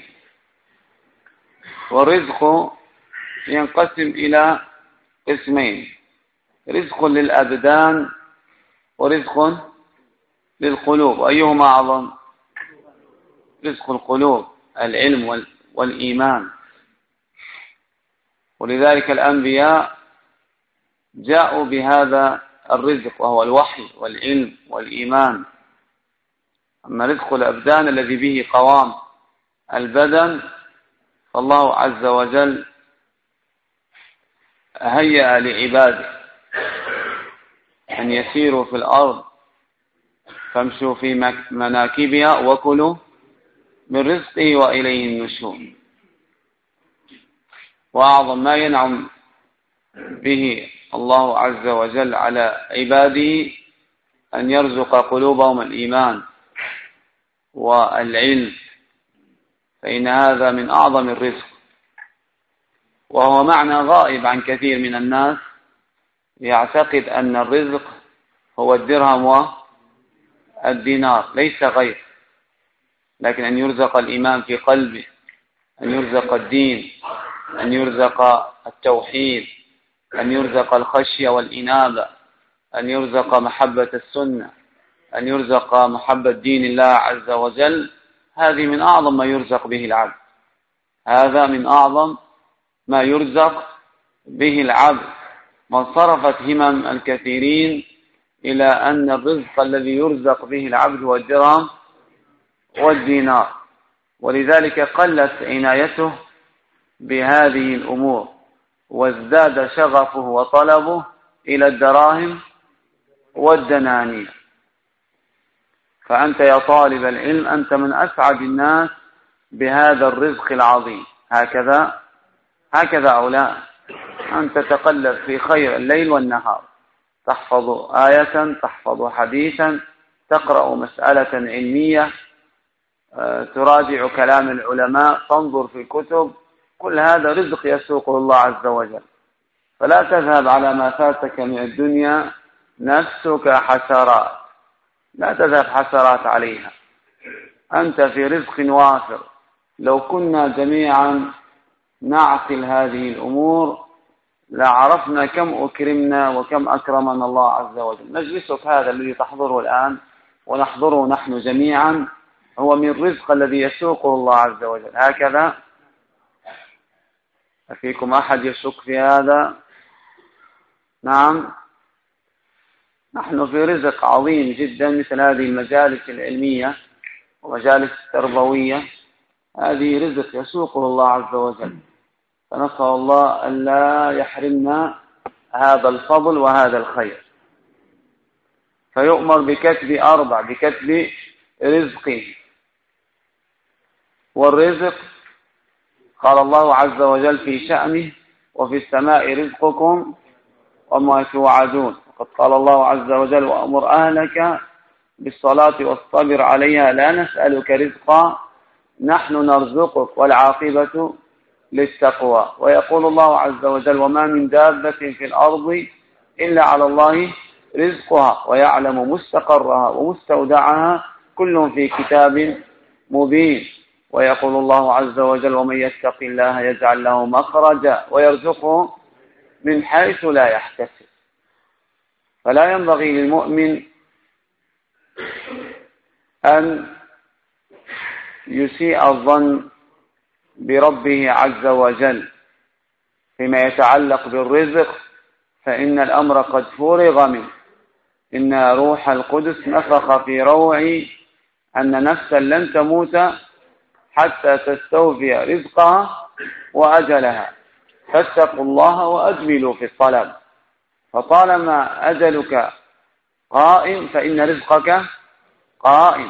والرزق ينقسم إلى قسمين: رزق للأبدان ورزق للقلوب. أيهما أعظم؟ رزق القلوب، العلم والإيمان. ولذلك الأنبياء جاءوا بهذا الرزق وهو الوحي والعلم والإيمان. أما رزق الأبدان الذي به قوام البدن، فالله عز وجل هيأ لعباده أن يسيروا في الأرض فامشوا في مناكبها وكلوا من رزقه وإليه النشور. وأعظم ما ينعم به الله عز وجل على عباده أن يرزق قلوبهم الإيمان والعلم، فإن هذا من أعظم الرزق، وهو معنى غائب عن كثير من الناس. يعتقد أن الرزق هو الدرهم والدينار، ليس غير، لكن أن يرزق الإيمان في قلبه، أن يرزق الدين، أن يرزق التوحيد، أن يرزق الخشية والإنابة، أن يرزق محبة السنة، أن يرزق محبة دين الله عز وجل. هذه من أعظم ما يرزق به العبد، هذا من أعظم ما يرزق به العبد. وانصرفت همم الكثيرين إلى أن الرزق الذي يرزق به العبد هو الدرهم والدينار، ولذلك قلت عنايته بهذه الأمور، وازداد شغفه وطلبه إلى الدراهم والدنانير. فأنت يا طالب العلم أنت من أسعد الناس بهذا الرزق العظيم. هكذا هكذا أو لا؟ أن تتقلب في خير الليل والنهار، تحفظ آية، تحفظ حديثا، تقرأ مسألة علمية، تراجع كلام العلماء، تنظر في الكتب. كل هذا رزق يسوقه الله عز وجل. فلا تذهب على ما فاتك من الدنيا نفسك حسرات، لا تذهب حسرات عليها، أنت في رزق وافر. لو كنا جميعا نعقل هذه الأمور لعرفنا كم أكرمنا وكم أكرمنا الله عز وجل. مجلسك هذا الذي تحضره الآن ونحضره نحن جميعا هو من الرزق الذي يسوقه الله عز وجل. هكذا أفيكم أحد يشك في هذا؟ نعم، نحن في رزق عظيم جدا مثل هذه المجالس العلمية ومجالس التربوية، هذه رزق يسوقه الله عز وجل، فنسأل الله أن لا يحرمنا هذا الفضل وهذا الخير. فيؤمر بكتب أربع، بكتب رزقه. والرزق قال الله عز وجل في شأنه: وفي السماء رزقكم وما توعدون. وقد قال الله عز وجل: وأمر أهلك بالصلاة واصطبر عليها لا نسألك رزقا نحن نرزقك والعاقبة للتقوى. ويقول الله عز وجل: وما من دابة في الأرض إلا على الله رزقها ويعلم مستقرها ومستودعها كل في كتاب مبين. ويقول الله عز وجل: ومن يتق الله يجعل له مخرجا ويرزقه من حيث لا يحتسب. فلا ينبغي للمؤمن أن يسيء الظن بربه عز وجل فيما يتعلق بالرزق، فإن الأمر قد فرغ منه. إن روح القدس نفخ في روعي أن نفسا لن تموت حتى تستوفي رزقها وأجلها، فاتقوا الله وأجملوا في الطلب. فطالما أجلك قائم فإن رزقك قائم.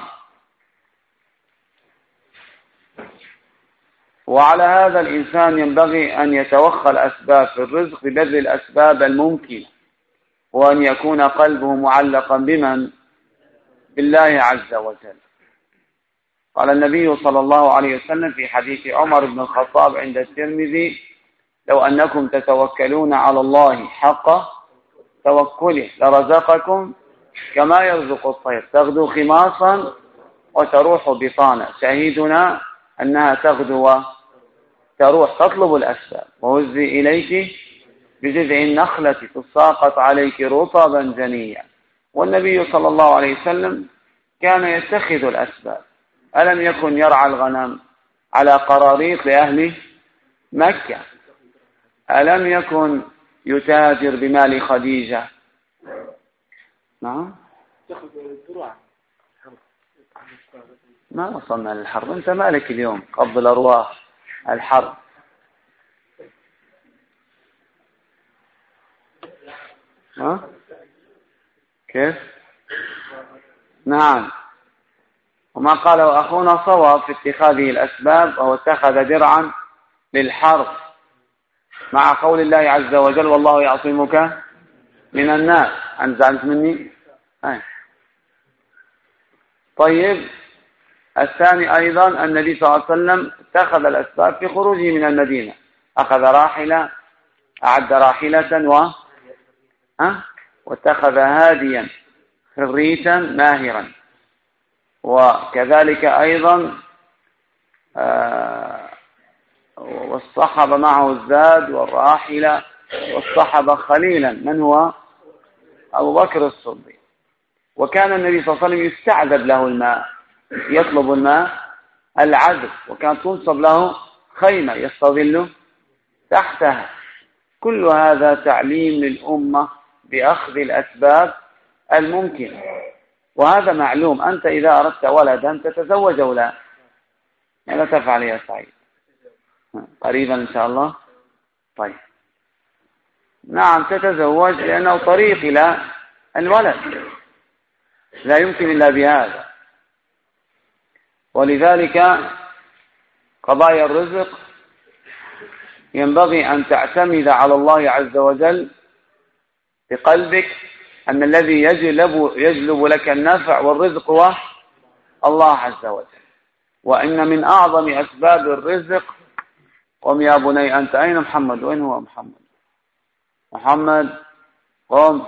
وعلى هذا الإنسان ينبغي أن يتوخى الأسباب في الرزق ببذل الأسباب الممكنة، وأن يكون قلبه معلقا بمن؟ بالله عز وجل. قال النبي صلى الله عليه وسلم في حديث عمر بن الخطاب عند الترمذي: لو أنكم تتوكلون على الله حق توكله لرزقكم كما يرزق الطير تغدو خماصا وتروح بطانا. شهيدنا أنها تغدو تروح تطلب الأسباب. وهزي إليك بجذع النخلة تساقط عليك رطبا جنيا. والنبي صلى الله عليه وسلم كان يتخذ الأسباب. ألم يكن يرعى الغنم على قراريط لأهل مكة؟ ألم يكن يتاجر بمال خديجة؟ نعم، ما وصلنا للحرب. أنت مالك اليوم قبل الأرواح الحرب. ها؟ كيف؟ نعم. وما قاله أخونا صواب في اتخاذه الأسباب، وهو اتخذ درعا للحرب مع قول الله عز وجل: والله يعصمك من الناس. أنت زعلت مني؟ أي. طيب، الثاني أيضا النبي صلى الله عليه وسلم اتخذ الأسباب في خروجه من المدينة. أخذ راحلة، أعد راحلة و أه؟ واتخذ هاديا خريتا ماهرا. وكذلك أيضا آه واصطحب معه الزاد والراحلة، واصطحب خليلا من هو؟ أبو بكر الصديق. وكان النبي صلى الله عليه وسلم يستعذب له الماء، يطلب الماء العذب، وكان تنصب له خيمة يستظل تحتها. كل هذا تعليم للأمة بأخذ الأسباب الممكنة، وهذا معلوم. أنت إذا أردت ولدا تتزوج أو لا؟ ماذا تفعل يا سعيد؟ قريبا إن شاء الله. طيب، نعم تتزوج، لأنه طريق إلى الولد، لا يمكن إلا بهذا. ولذلك قضايا الرزق ينبغي أن تعتمد على الله عز وجل بقلبك أن الذي يجلب, يجلب لك النفع والرزق هو الله عز وجل. وإن من أعظم أسباب الرزق، قم يا بني أنت. أين محمد؟ وين هو محمد؟ محمد قم.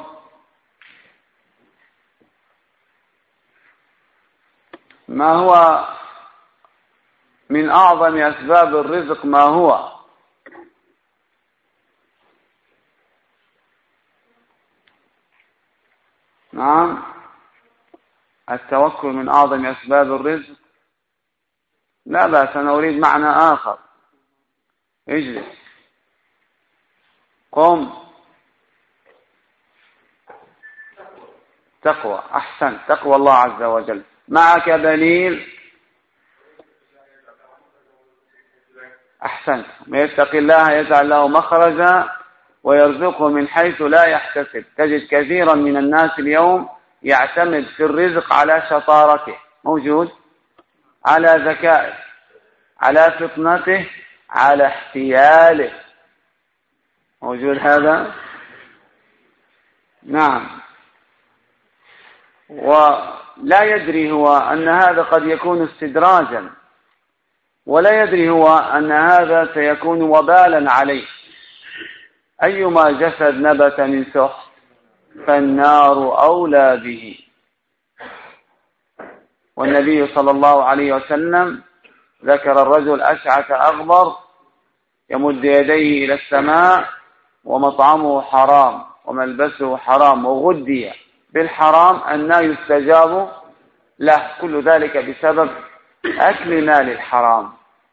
ما هو من أعظم أسباب الرزق؟ ما هو؟ نعم، التوكل من أعظم أسباب الرزق. لا بأس، أنا أريد معنى آخر. اجلس، قم. تقوى، أحسن، تقوى الله عز وجل. معك دليل؟ أحسنت. من يتق الله يجعل له مخرجا ويرزقه من حيث لا يحتسب. تجد كثيرا من الناس اليوم يعتمد في الرزق على شطارته، موجود، على ذكائه، على فطنته، على احتياله، موجود هذا. نعم. ولا يدري هو أن هذا قد يكون استدراجا، ولا يدري هو أن هذا سيكون وبالا عليه. أيما جسد نبت من سحت فالنار أولى به. والنبي صلى الله عليه وسلم ذكر الرجل أشعث أغبر يمد يديه إلى السماء ومطعمه حرام وملبسه حرام وغدي بالحرام أن يستجاب له، كل ذلك بسبب أكل مال الحرام.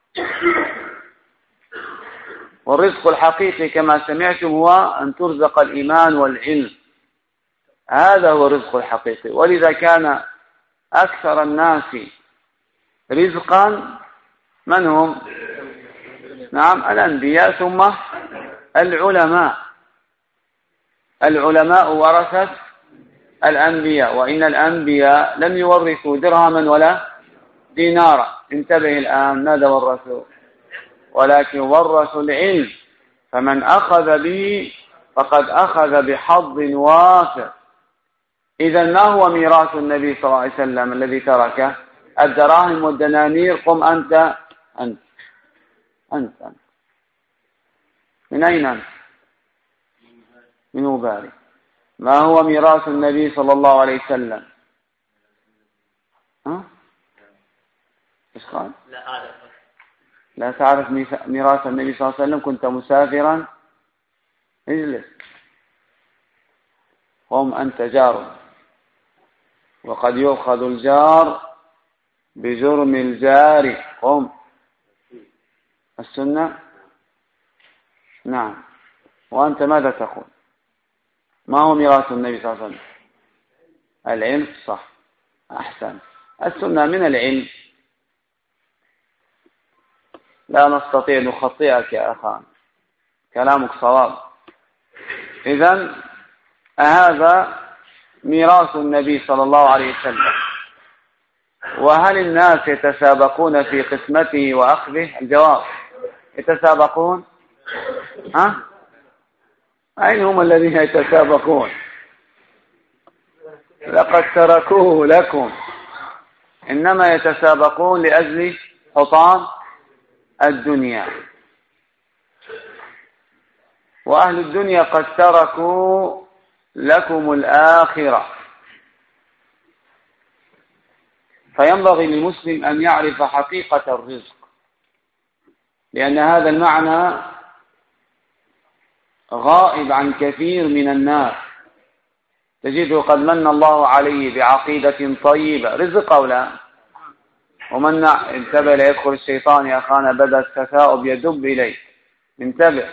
والرزق الحقيقي كما سمعتم هو أن ترزق الإيمان والعلم، هذا هو الرزق الحقيقي. ولذا كان أكثر الناس رزقا من هم؟ نعم، الأنبياء ثم العلماء. العلماء ورثة الأنبياء، وإن الأنبياء لم يورثوا درهما ولا دينارا. انتبه الآن، ماذا ورثوا؟ ولكن ورثوا العلم، فمن أخذ به فقد أخذ بحظ وافر. إذا ما هو ميراث النبي صلى الله عليه وسلم الذي تركه؟ الدراهم والدنانير. قم أنت أنت أنت, أنت. من أين أنت؟ من أباري. ما هو ميراث النبي صلى الله عليه وسلم؟ ها؟ إيش قال؟ لا أعرف. لا تعرف ميراث النبي صلى الله عليه وسلم؟ كنت مسافرا. اجلس، قم، أنت جار، وقد يؤخذ الجار بجرم الجار. قم. السنة. نعم. وأنت ماذا تقول؟ ما هو ميراث النبي صلى الله عليه وسلم؟ العلم. صح، أحسن. السنة من العلم. لا نستطيع نخطئك يا أخان، كلامك صواب. إذن هذا ميراث النبي صلى الله عليه وسلم. وهل الناس يتسابقون في قسمته وأخذه؟ الجواب يتسابقون. ها؟ أين هم الذين يتسابقون؟ لقد تركوه لكم. إنما يتسابقون لأجل حطام الدنيا، وأهل الدنيا قد تركوا لكم الآخرة. فينبغي للمسلم أن يعرف حقيقة الرزق، لأن هذا المعنى غائب عن كثير من الناس. تجده قد من الله عليه بعقيدة طيبة، رزق أو لا؟ ومن انتبه لا يدخل الشيطان يا أخانا، بدأ التثاؤب يدب إليك، انتبه.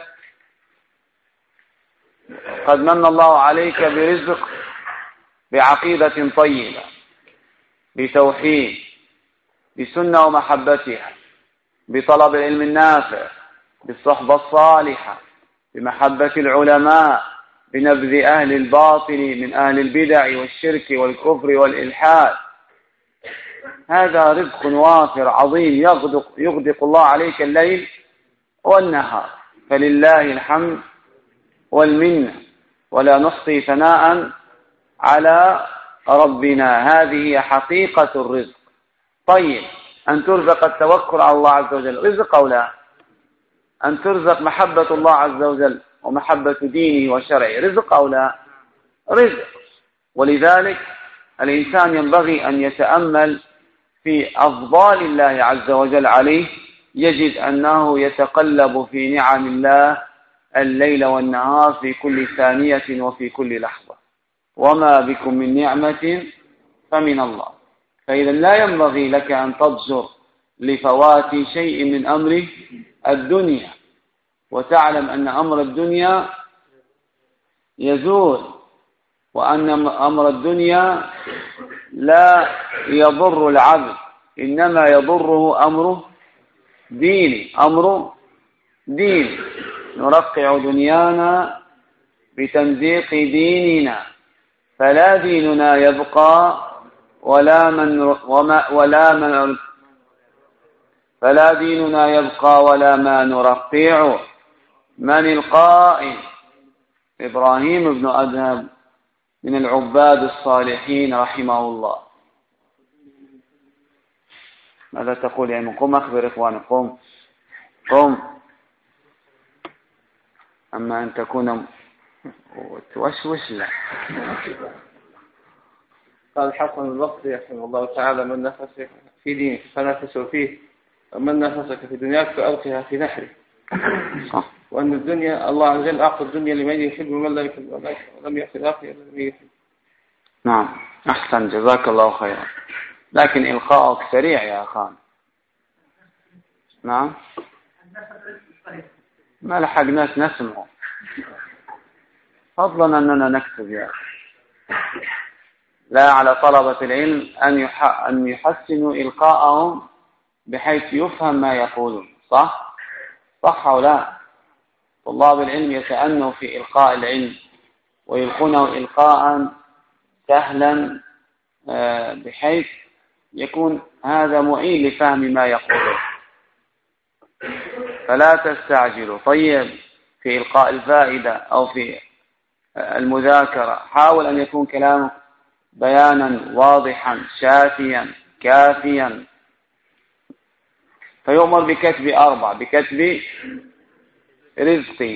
قد من الله عليك برزق، بعقيدة طيبة، بتوحيد، بسنة ومحبتها، بطلب العلم النافع، بالصحبة الصالحة، بمحبة العلماء، بنبذ أهل الباطل من أهل البدع والشرك والكفر والإلحاد. هذا رزق وافر عظيم يغدق, يغدق الله عليك الليل والنهار، فلله الحمد والمنة، ولا نحصي ثناء على ربنا. هذه هي حقيقة الرزق. طيب، أن ترزق التوكل على الله عز وجل رزق أو لا؟ أن ترزق محبة الله عز وجل ومحبة دينه وشرعه رزق أو لا؟ رزق. ولذلك الإنسان ينبغي أن يتأمل في أفضال الله عز وجل عليه، يجد أنه يتقلب في نعم الله الليل والنهار في كل ثانية وفي كل لحظة. وما بكم من نعمة فمن الله. فإذا لا ينبغي لك أن تضجر لفوات شيء من أمر الدنيا، وتعلم أن أمر الدنيا يزول، وأن أمر الدنيا لا يضر العبد، إنما يضره أمر ديني، أمر دين. نرقع دنيانا بتمزيق ديننا، فلا ديننا يبقى ولا من وما ولا من فلا ديننا يبقى ولا ما نرقع. من القائل؟ إبراهيم بن أدهم من العباد الصالحين رحمه الله. ماذا تقول يا إمام؟ قم أخبر إخوانك، قم قم. أما أن تكون توشوش لا. قال حسن البصري رحمه الله تعالى: من نفس في دينك فنفس فيه، ومن نفسك في دنياك فألقها في نحره. وأن الدنيا الله عز وجل أعطى الدنيا لمن يحب ومن لا يحب، ولم يعطي الآخرة لمن يحب. نعم، أحسن، جزاك الله خيرا. لكن إلقاءك سريع يا أخان. نعم، ما لحقناش نسمعه، فضلا أننا نكتب يا أخي. لا على طلبة العلم أن أن يحسنوا إلقاءهم بحيث يفهم ما يقولون. صح؟ صح أو لا؟ طلاب العلم يتأنوا في إلقاء العلم ويلقونه إلقاء سهلا بحيث يكون هذا معين لفهم ما يقولون، فلا تستعجلوا. طيب، في إلقاء الفائدة أو في المذاكرة حاول أن يكون كلامك بيانا واضحا شافيا كافيا. فيؤمر بكتب أربع: بكتب رزقي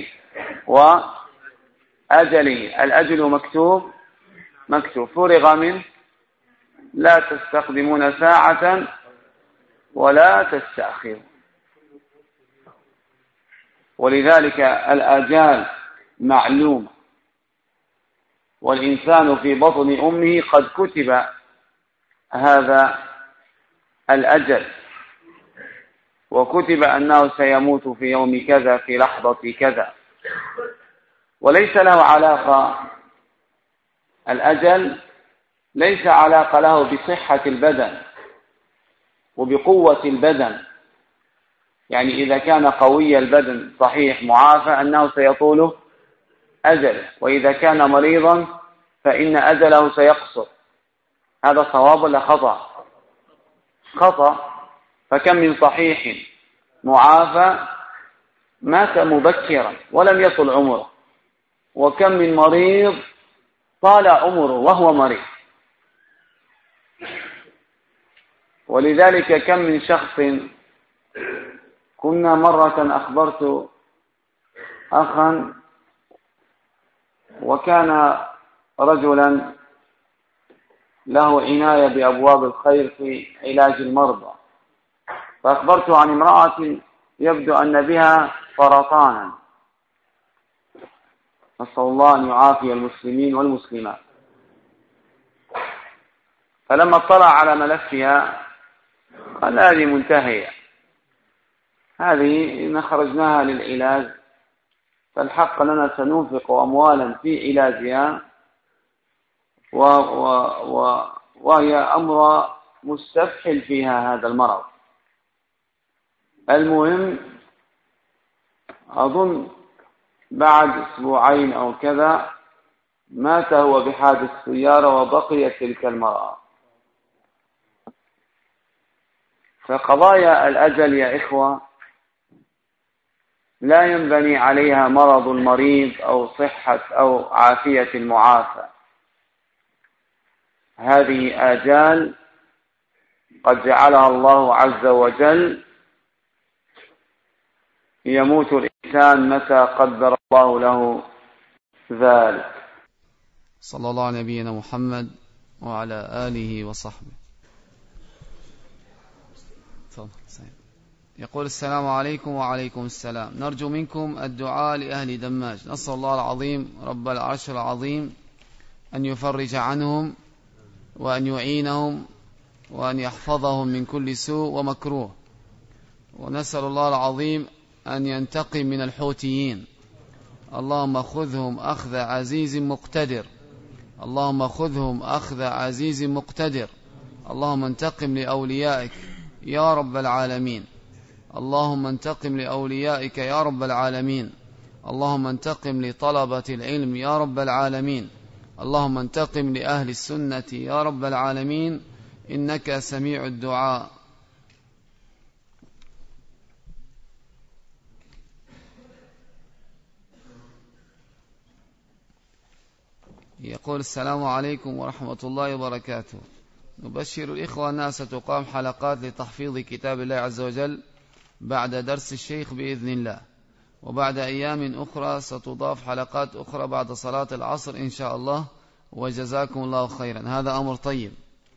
وأجلي. الأجل مكتوب مكتوب فرغ منه، لا تستخدمون ساعة ولا تستأخرون. ولذلك الآجال معلومة، والإنسان في بطن أمه قد كتب هذا الأجل، وكتب أنه سيموت في يوم كذا في لحظة كذا، وليس له علاقة. الأجل ليس علاقة له بصحة البدن وبقوة البدن، يعني إذا كان قوي البدن صحيح معافى أنه سيطول أجله، وإذا كان مريضا فإن أجله سيقصر. هذا صواب ولا خطأ؟ خطأ. فكم من صحيح معافى مات مبكرا ولم يطل عمره، وكم من مريض طال عمره وهو مريض. ولذلك كم من شخص، كنا مرة أخبرت أخا وكان رجلا له عناية بأبواب الخير في علاج المرضى، فأخبرته عن امرأة يبدو أن بها سرطانا، نسأل الله أن يعافي المسلمين والمسلمات. فلما اطلع على ملفها قال: هذه منتهية، هذه إن خرجناها للعلاج فالحق لنا سننفق أموالا في علاجها، و و و وهي أمر مستفحل فيها هذا المرض. المهم أظن بعد أسبوعين أو كذا مات هو بحادث سيارة وبقيت تلك المرأة. فقضايا الأجل يا إخوة لا ينبني عليها مرض المريض أو صحة أو عافية المعافى. هذه آجال قد جعلها الله عز وجل، يموت الإنسان متى قدر الله له ذلك. صلى الله على نبينا محمد وعلى آله وصحبه. يقول: السلام عليكم. وعليكم السلام. نرجو منكم الدعاء لأهل دماج، نسأل الله العظيم رب العرش العظيم أن يفرج عنهم وأن يعينهم وأن يحفظهم من كل سوء ومكروه، ونسأل الله العظيم أن ينتقم من الحوثيين. اللهم خذهم أخذ عزيز مقتدر، اللهم خذهم أخذ عزيز مقتدر. اللهم انتقم لأوليائك يا رب العالمين، اللهم انتقم لأوليائك يا رب العالمين، اللهم انتقم لطلبة العلم يا رب العالمين، اللهم انتقم لأهل السنة يا رب العالمين، إنك سميع الدعاء. يقول السلام عليكم ورحمة الله وبركاته. نبشر الإخوة أنها ستقام حلقات لتحفيظ كتاب الله عز وجل بعد درس الشيخ بإذن الله، وبعد أيام أخرى ستضاف حلقات أخرى بعد صلاة العصر إن شاء الله، وجزاكم الله خيرا. هذا أمر طيب.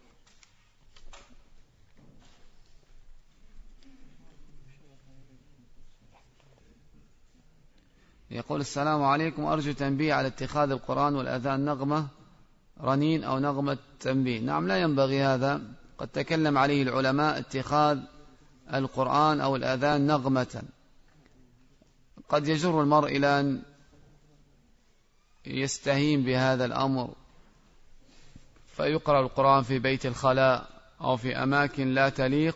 يقول السلام عليكم، أرجو تنبيه على اتخاذ القرآن والأذان نغمة رنين أو نغمة تنبيه. نعم، لا ينبغي هذا، قد تكلم عليه العلماء، اتخاذ القرآن أو الأذان نغمة قد يجر المرء إلى أن يستهين بهذا الأمر، فيقرأ القرآن في بيت الخلاء أو في أماكن لا تليق.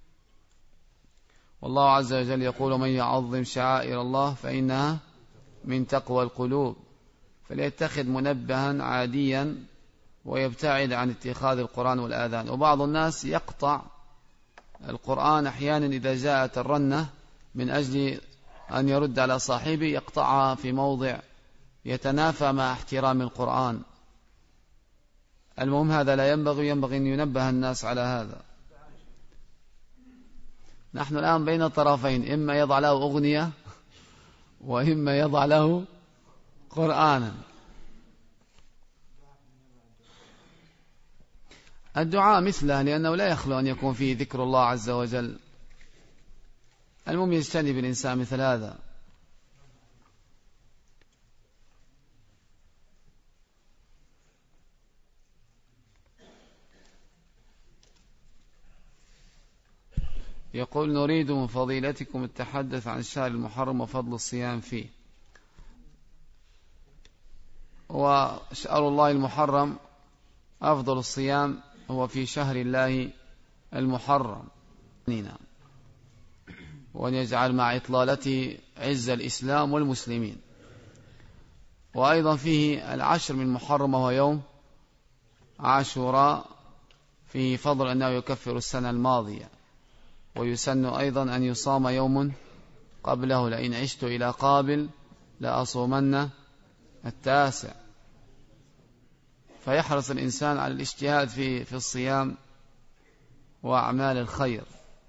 والله عز وجل يقول: من يعظم شعائر الله فإنها من تقوى القلوب. فليتخذ منبها عاديا ويبتعد عن اتخاذ القرآن والآذان. وبعض الناس يقطع القرآن أحيانا إذا جاءت الرنة من أجل أن يرد على صاحبه، يقطعها في موضع يتنافى مع احترام القرآن. المهم هذا لا ينبغي، ينبغي أن ينبه الناس على هذا. نحن الآن بين طرفين، إما يضع له أغنية وإما يضع له قرآنا. الدعاء مثله، لأنه لا يخلو أن يكون فيه ذكر الله عز وجل. المهم يجتنب الإنسان مثل هذا. يقول: نريد من فضيلتكم التحدث عن الشهر المحرم وفضل الصيام فيه. وشهر الله المحرم أفضل الصيام هو في شهر الله المحرم، وأن يجعل مع إطلالته عز الإسلام والمسلمين. وأيضا فيه العشر من محرم وهو يوم عاشوراء، فيه فضل أنه يكفر السنة الماضية. ويسن أيضا أن يصام يوم قبله، لئن عشت إلى قابل لأصومن التاسع. فيحرص الإنسان على الاجتهاد في في الصيام وأعمال الخير.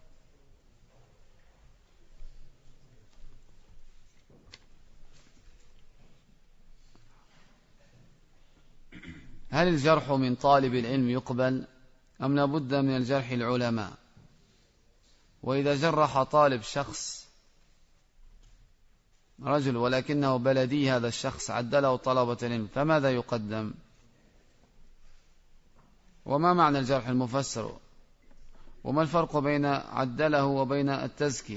هل الجرح من طالب العلم يقبل أم لابد من الجرح العلماء؟ وإذا جرح طالب شخص رجل ولكنه بلدي هذا الشخص عدله طلبة العلم، فماذا يقدم؟ وما معنى الجرح المفسر؟ وما الفرق بين عدله وبين التزكية؟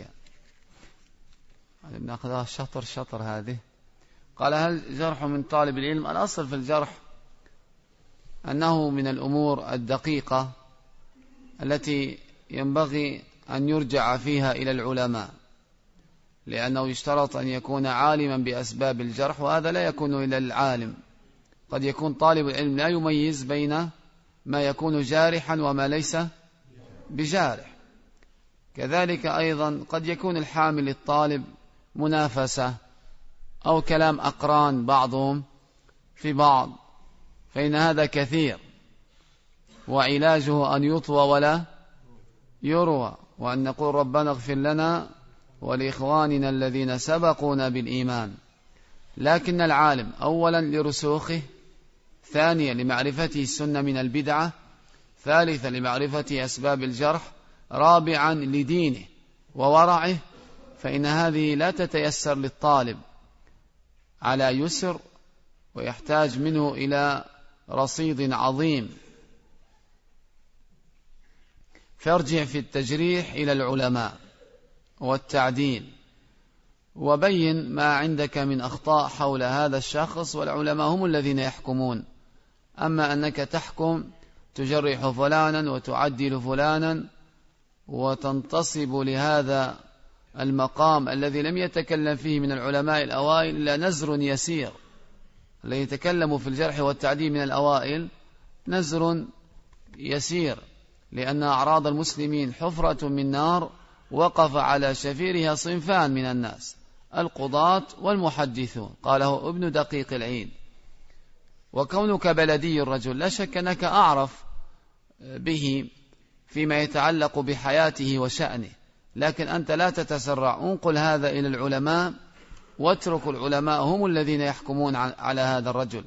نأخذها شطر شطر هذه. قال: هل جرح من طالب العلم؟ الأصل في الجرح أنه من الأمور الدقيقة التي ينبغي أن يرجع فيها إلى العلماء، لأنه يشترط أن يكون عالما بأسباب الجرح، وهذا لا يكون إلا العالم. قد يكون طالب العلم لا يميز بين ما يكون جارحا وما ليس بجارح. كذلك أيضا قد يكون الحامل للطالب منافسة أو كلام أقران بعضهم في بعض، فإن هذا كثير، وعلاجه أن يطوى ولا يروى، وأن نقول: ربنا اغفر لنا ولإخواننا الذين سبقونا بالإيمان. لكن العالم أولا لرسوخه، ثانيا لمعرفته السنة من البدعة، ثالثا لمعرفة أسباب الجرح، رابعا لدينه وورعه، فإن هذه لا تتيسر للطالب على يسر، ويحتاج منه إلى رصيد عظيم. فارجع في التجريح إلى العلماء، والتعديل، وبين ما عندك من أخطاء حول هذا الشخص، والعلماء هم الذين يحكمون. أما أنك تحكم تجرح فلانا وتعدل فلانا وتنتصب لهذا المقام الذي لم يتكلم فيه من العلماء الأوائل إلا نزر يسير، الذي يتكلم في الجرح والتعديل من الأوائل نزر يسير، لأن أعراض المسلمين حفرة من نار وقف على شفيرها صنفان من الناس، القضاة والمحدثون، قاله ابن دقيق العيد. وكونك بلدي الرجل لا شك أنك أعرف به فيما يتعلق بحياته وشأنه، لكن أنت لا تتسرع، انقل هذا إلى العلماء واترك العلماء هم الذين يحكمون على هذا الرجل.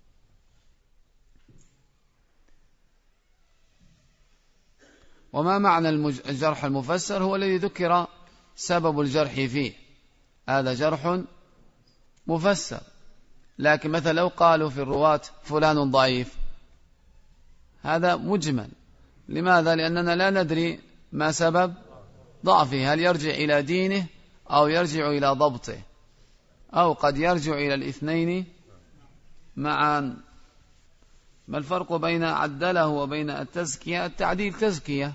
وما معنى الجرح المفسر؟ هو الذي ذكر سبب الجرح فيه، هذا جرح مفسر. لكن مثلا لو قالوا في الرواة فلان ضعيف، هذا مجمل. لماذا؟ لأننا لا ندري ما سبب ضعفه، هل يرجع إلى دينه أو يرجع إلى ضبطه، أو قد يرجع إلى الاثنين معا. ما الفرق بين عدله وبين التزكية؟ التعديل تزكية،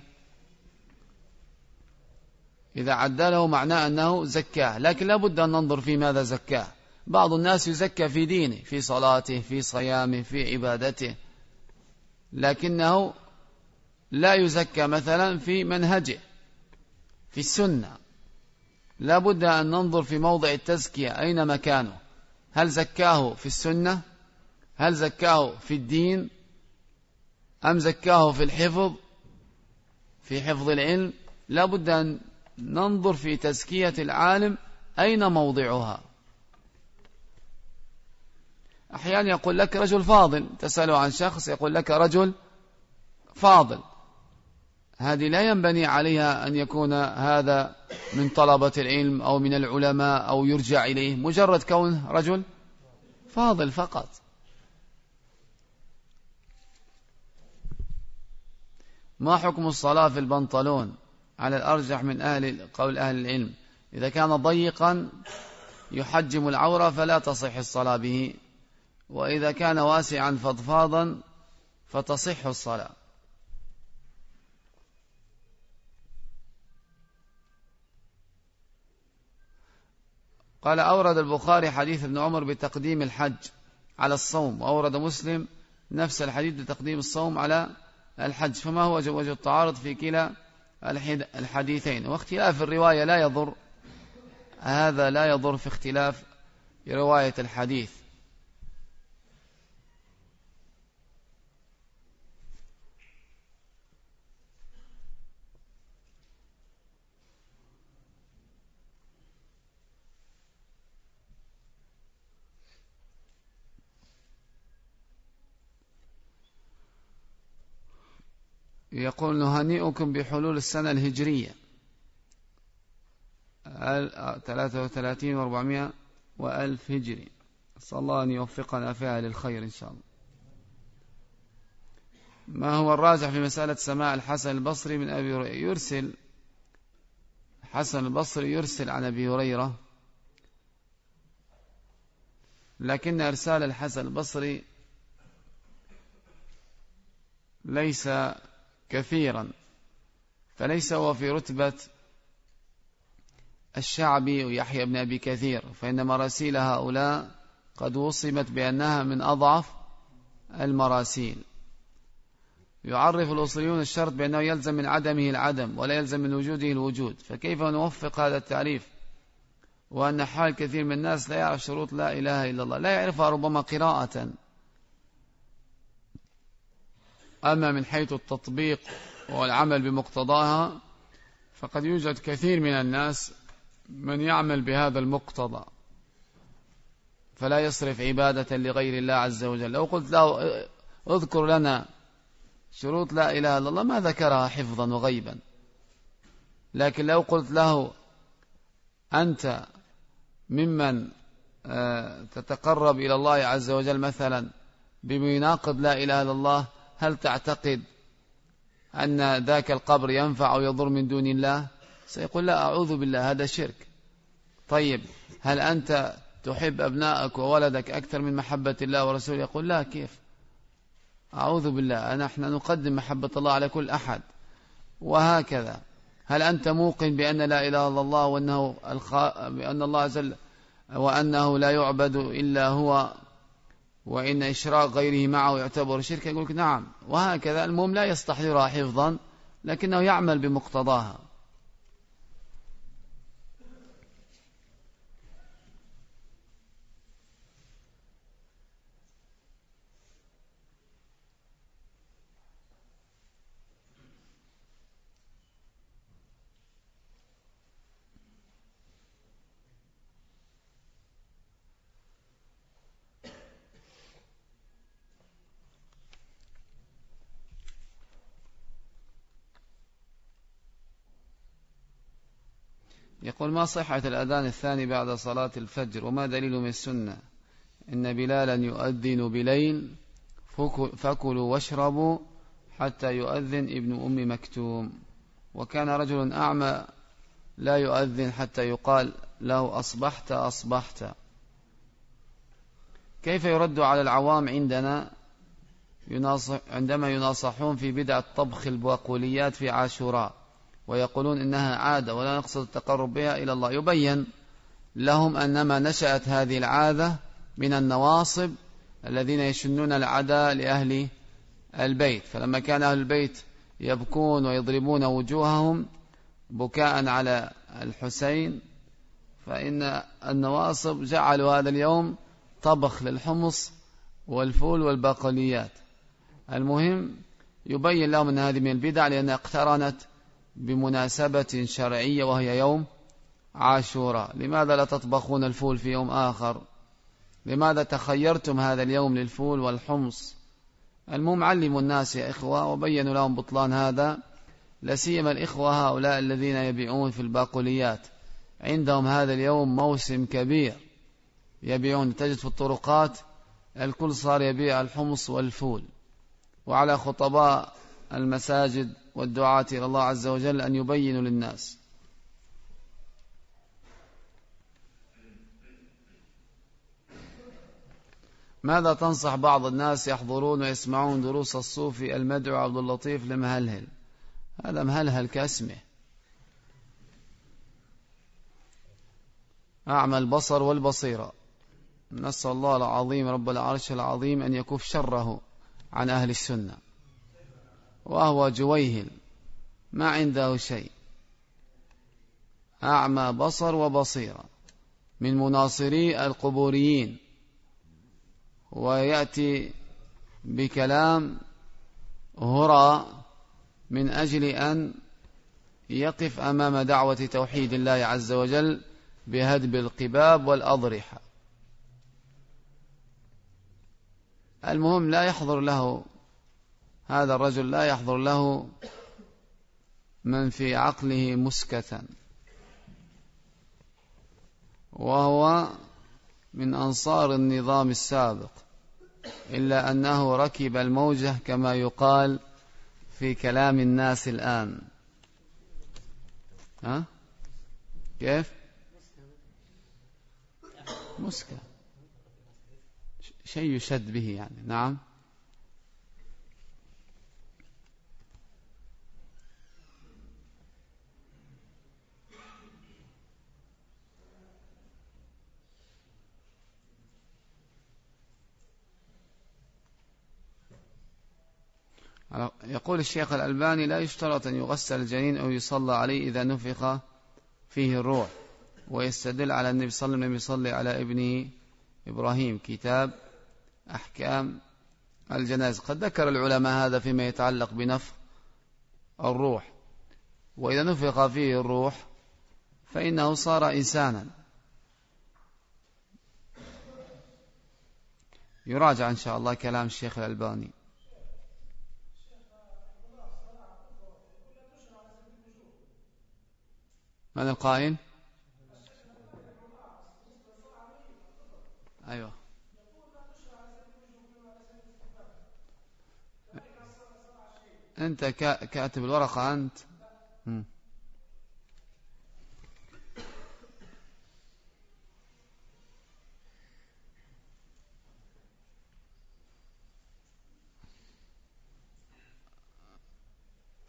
إذا عدله معناه أنه زكاه، لكن لا بد أن ننظر في ماذا زكاه. بعض الناس يزكى في دينه، في صلاته، في صيامه، في عبادته، لكنه لا يزكى مثلا في منهجه، في السنة. لا بد أن ننظر في موضع التزكية أين مكانه، هل زكاه في السنة، هل زكاه في الدين، أم زكاه في الحفظ، في حفظ العلم. لا بد أن ننظر في تزكية العالم أين موضعها. أحيانا يقول لك رجل فاضل، تسأله عن شخص يقول لك رجل فاضل، هذه لا ينبني عليها أن يكون هذا من طلبة العلم أو من العلماء أو يرجع إليه، مجرد كونه رجل فاضل فقط. ما حكم الصلاة في البنطلون؟ على الأرجح من أهل قول أهل العلم، إذا كان ضيقا يحجم العورة فلا تصح الصلاة به، وإذا كان واسعا فضفاضا فتصح الصلاة. قال أورد البخاري حديث ابن عمر بتقديم الحج على الصوم، وأورد مسلم نفس الحديث بتقديم الصوم على الحج، فما هو وجه التعارض في كلا الحديثين؟ واختلاف الرواية لا يضر، هذا لا يضر في اختلاف رواية الحديث. يقول نهنئكم بحلول السنة الهجرية ثلاثة وثلاثين وأربعمائة وألف هجري، أسأل الله أن يوفقنا فيها للخير إن شاء الله. ما هو الراجح في مسألة سماع الحسن البصري من أبي هريرة؟ يرسل حسن البصري يرسل عن أبي هريرة، لكن إرسال الحسن البصري ليس كثيرا، فليس هو في رتبة الشعبي ويحيى بن أبي كثير، فإن مراسيل هؤلاء قد وصمت بأنها من أضعف المراسيل. يعرف الأصوليون الشرط بأنه يلزم من عدمه العدم ولا يلزم من وجوده الوجود، فكيف نوفق هذا التعريف وأن حال كثير من الناس لا يعرف شروط لا إله إلا الله، لا يعرفها ربما قراءة، أما من حيث التطبيق والعمل بمقتضاها فقد يوجد كثير من الناس من يعمل بهذا المقتضى، فلا يصرف عبادة لغير الله عز وجل. لو قلت له اذكر لنا شروط لا إله إلا الله ما ذكرها حفظا وغيبا، لكن لو قلت له أنت ممن تتقرب إلى الله عز وجل مثلا بمناقض لا إله إلا الله، هل تعتقد أن ذاك القبر ينفع أو يضر من دون الله؟ سيقول لا أعوذ بالله هذا شرك. طيب هل أنت تحب أبنائك وولدك أكثر من محبة الله ورسوله؟ يقول لا، كيف؟ أعوذ بالله، نحن نقدم محبة الله على كل أحد. وهكذا هل أنت موقن بأن لا إله إلا الله وأنه الخ... بأن الله جل وأنه لا يعبد إلا هو وإن إشراك غيره معه يعتبر شركا؟ يقول لك نعم. وهكذا المهم لا يستحضرها حفظا لكنه يعمل بمقتضاها. يقول ما صحة الأذان الثاني بعد صلاة الفجر وما دليل من السنة؟ إن بلالا يؤذن بليل فكلوا واشربوا حتى يؤذن ابن أم مكتوم، وكان رجل أعمى لا يؤذن حتى يقال له أصبحت أصبحت. كيف يرد على العوام عندنا يناصح عندما يناصحون في بدعة طبخ البقوليات في عاشوراء ويقولون إنها عادة ولا نقصد التقرب بها إلى الله؟ يبين لهم أنما نشأت هذه العادة من النواصب الذين يشنون العداء لأهل البيت، فلما كان أهل البيت يبكون ويضربون وجوههم بكاء على الحسين فإن النواصب جعلوا هذا اليوم طبخ للحمص والفول والبقوليات. المهم يبين لهم أن هذه من البدع لأنها اقترنت بمناسبة شرعية وهي يوم عاشوراء. لماذا لا تطبخون الفول في يوم آخر؟ لماذا تخيرتم هذا اليوم للفول والحمص؟ المهم علموا الناس يا إخوة وبينوا لهم بطلان هذا، لسيما الإخوة هؤلاء الذين يبيعون في الباقوليات، عندهم هذا اليوم موسم كبير يبيعون، تجد في الطرقات الكل صار يبيع الحمص والفول. وعلى خطباء المساجد والدعاة إلى الله عز وجل أن يبينوا للناس. ماذا تنصح بعض الناس يحضرون ويسمعون دروس الصوفي المدعو عبد اللطيف المهلهل؟ هذا مهلهل كاسمه، أعمى البصر والبصيرة، نسأل الله العظيم رب العرش العظيم أن يكف شره عن أهل السنة. وهو جويهل ما عنده شيء، أعمى بصر وبصيرة، من مناصري القبوريين، ويأتي بكلام هراء من أجل أن يقف أمام دعوة توحيد الله عز وجل بهدب القباب والأضرحة. المهم لا يحضر له هذا الرجل، لا يحضر له من في عقله مسكة، وهو من أنصار النظام السابق، إلا أنه ركب الموجة كما يقال في كلام الناس الآن. ها؟ كيف؟ مسكة، شيء يشد به يعني. نعم. يقول الشيخ الألباني لا يشترط أن يغسل الجنين أو يصلى عليه إذا نفخ فيه الروح، ويستدل على النبي صلى الله عليه وسلم يصلي على ابنه إبراهيم، كتاب أحكام الجنائز. قد ذكر العلماء هذا فيما يتعلق بنفخ الروح، وإذا نفخ فيه الروح فإنه صار إنسانا. يراجع إن شاء الله كلام الشيخ الألباني. من القائل؟ أيوة. أنت كاتب الورقة أنت؟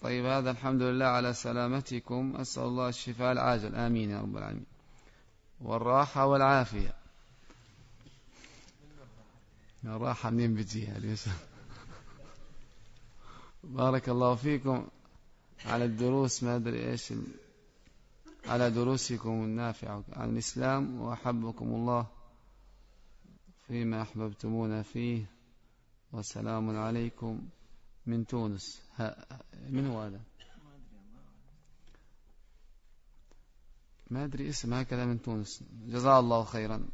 طيب هذا الحمد لله على سلامتكم، أسأل الله الشفاء العاجل، آمين يا رب العالمين، والراحة والعافية. الراحة منين بتجيها ليش؟ بارك الله فيكم على الدروس، ما أدري إيش ال... على دروسكم النافعة عن الإسلام، وأحبكم الله فيما أحببتمونا فيه، وسلام عليكم من تونس. ها من هو هذا؟ ما أدري اسم، هكذا من تونس، جزاه الله خيرا.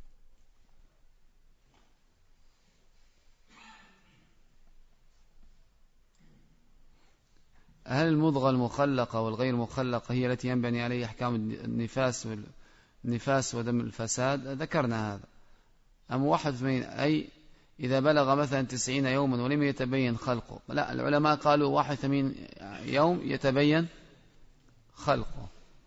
هل المضغة المخلقة والغير مخلقة هي التي ينبني عليه أحكام النفاس والنفاس ودم الفساد؟ ذكرنا هذا. أم واحد وثمانين، أي إذا بلغ مثلا تسعين يوما ولم يتبين خلقه؟ لا، العلماء قالوا واحد وثمانين يوم يتبين خلقه.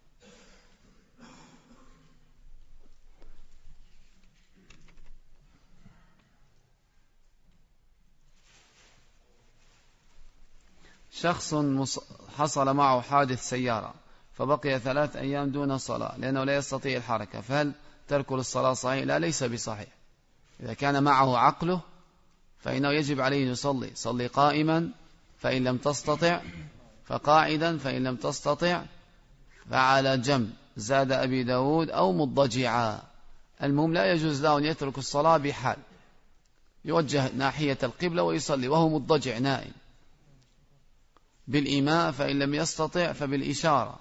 شخص حصل معه حادث سيارة فبقي ثلاث أيام دون صلاة لأنه لا يستطيع الحركة، فهل ترك الصلاة صحيح؟ لا، ليس بصحيح. إذا كان معه عقله فإنه يجب عليه أن يصلي، صلي قائما فإن لم تستطع، فقاعدا فإن لم تستطع، فعلى جنب، زاد أبي داود، أو مضجعا. المهم لا يجوز له أن يترك الصلاة بحال، يوجه ناحية القبلة ويصلي وهو مضجع نائم، بالإيماء، فإن لم يستطع فبالإشارة.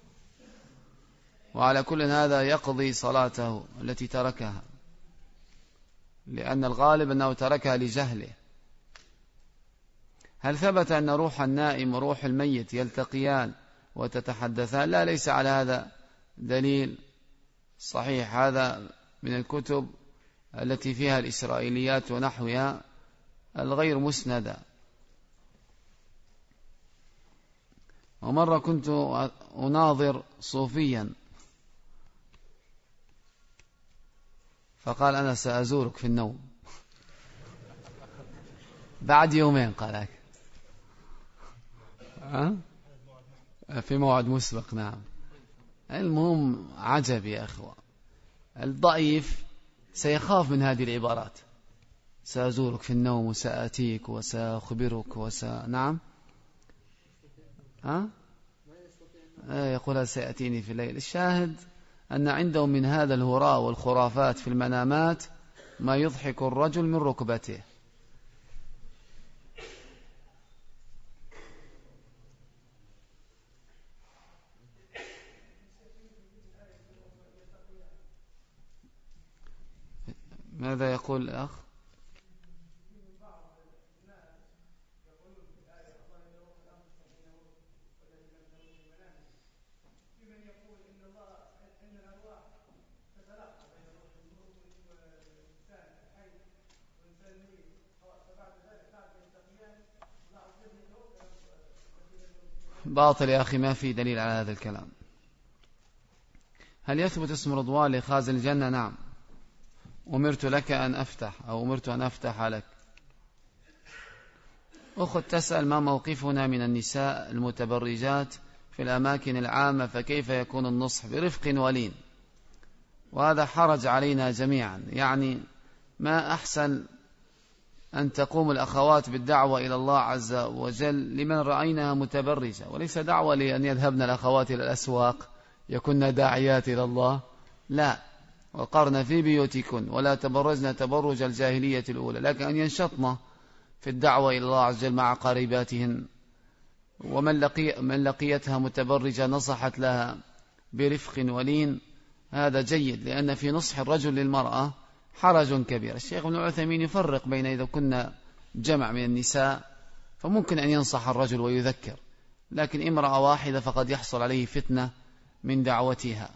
وعلى كل هذا يقضي صلاته التي تركها، لأن الغالب أنه تركها لجهله. هل ثبت أن روح النائم وروح الميت يلتقيان وتتحدثان؟ لا، ليس على هذا دليل صحيح، هذا من الكتب التي فيها الإسرائيليات ونحوها الغير مسندة. ومرة كنت أناظر صوفيا فقال أنا سأزورك في النوم بعد يومين، قال لك أه؟ في موعد مسبق. نعم. المهم عجب يا أخوة، الضعيف سيخاف من هذه العبارات، سأزورك في النوم وسأتيك وسأخبرك وس... نعم أه؟ يقول سيأتيني في الليل. الشاهد أن عندهم من هذا الهراء والخرافات في المنامات ما يضحك الرجل من ركبته. ماذا يقول الأخ؟ باطل يا أخي، ما في دليل على هذا الكلام. هل يثبت اسم رضوان لخازن الجنة؟ نعم. أمرت لك أن أفتح، أو أمرت أن أفتح لك. أخت تسأل ما موقفنا من النساء المتبرجات في الأماكن العامة، فكيف يكون النصح برفق ولين؟ وهذا حرج علينا جميعا، يعني ما أحسن أن تقوم الأخوات بالدعوة إلى الله عز وجل لمن رأينها متبرجة، وليس دعوة لأن يذهبن الأخوات إلى الأسواق يكون داعيات إلى الله، لا، وقرن في بيوتكن ولا تبرجن تبرج الجاهلية الأولى، لكن أن ينشطن في الدعوة إلى الله عز وجل مع قريباتهن، ومن لقي من لقيتها متبرجة نصحت لها برفق ولين، هذا جيد، لأن في نصح الرجل للمرأة حرج كبير. الشيخ ابن عثيمين يفرق بين إذا كنا جمع من النساء فممكن أن ينصح الرجل ويذكر، لكن امرأة واحدة فقد يحصل عليه فتنة من دعوتها.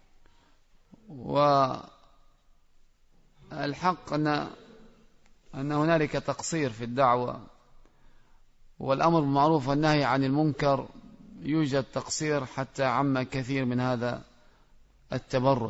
والحق أن أن هنالك تقصير في الدعوة، والأمر بالمعروف والنهي عن المنكر يوجد تقصير حتى عم كثير من هذا التبرج.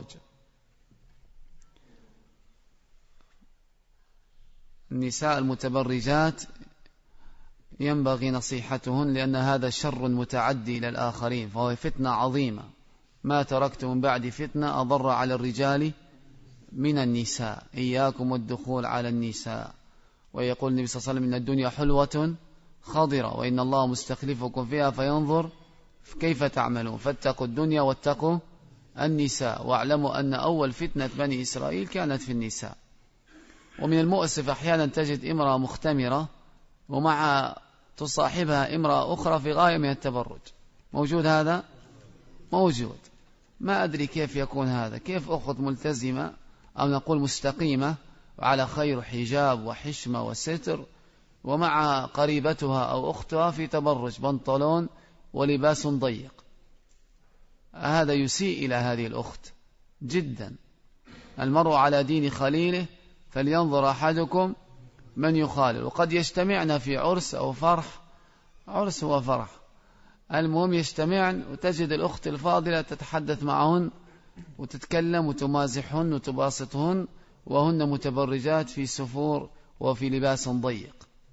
النساء المتبرجات ينبغي نصيحتهن، لأن هذا شر متعدي إلى الآخرين، فهو فتنة عظيمة. ما تركت من بعد فتنة أضر على الرجال من النساء، إياكم والدخول على النساء. ويقول النبي صلى الله عليه وسلم: إن الدنيا حلوة خضرة وإن الله مستخلفكم فيها فينظر كيف تعملون، فاتقوا الدنيا واتقوا النساء، واعلموا أن أول فتنة بني إسرائيل كانت في النساء. ومن المؤسف أحيانا تجد امرأة مختمرة ومع تصاحبها امرأة أخرى في غاية من التبرج. موجود هذا؟ موجود. ما أدري كيف يكون هذا، كيف أخذ ملتزمة أو نقول مستقيمة وعلى خير حجاب وحشمة وستر، ومع قريبتها أو أختها في تبرج، بنطلون ولباس ضيق. هذا يسيء إلى هذه الأخت جدا. المرء على دين خليله فلينظر أحدكم من يخالل. وقد يجتمعنا في عرس أو فرح، عرس هو فرح، المهم يجتمعن وتجد الأخت الفاضلة تتحدث معهن وتتكلم وتمازحهن وتباسطهن وهن متبرجات في سفور وفي لباس ضيق،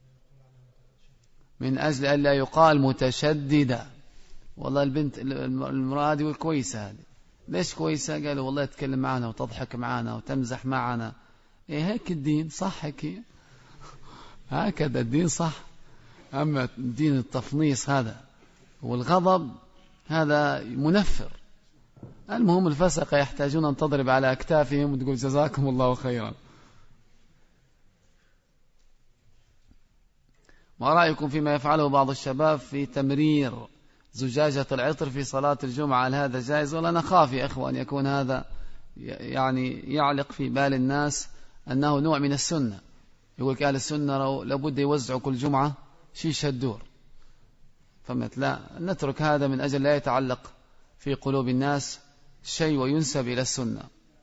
من أجل أن لا يقال متشددة. والله البنت المرأة دي كويسة، هذه ليش كويسة؟ قالوا والله تتكلم معنا وتضحك معنا وتمزح معنا. إيه هيك الدين صح، هيك هكذا الدين صح. أما الدين التفنيص هذا والغضب هذا منفر. المهم الفسقة يحتاجون أن تضرب على أكتافهم وتقول جزاكم الله خيرا. ما رأيكم فيما يفعله بعض الشباب في تمرير زجاجة العطر في صلاة الجمعة؟ هل هذا جائز؟ ولا نخاف يا إخوة أن يكون هذا يعني يعلق في بال الناس أنه نوع من السنة. يقول أهل السنة لابد يوزعوا كل جمعة شيشة الدور، فهمت؟ لا، نترك هذا من أجل لا يتعلق في قلوب الناس شيء وينسب إلى السنة.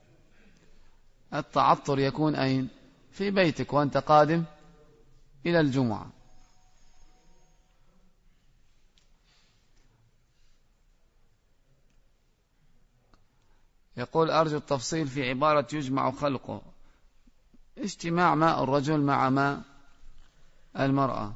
التعطر يكون أين؟ في بيتك وأنت قادم إلى الجمعة. يقول أرجو التفصيل في عبارة يجمع خلقه. اجتماع ماء الرجل مع ماء المرأة.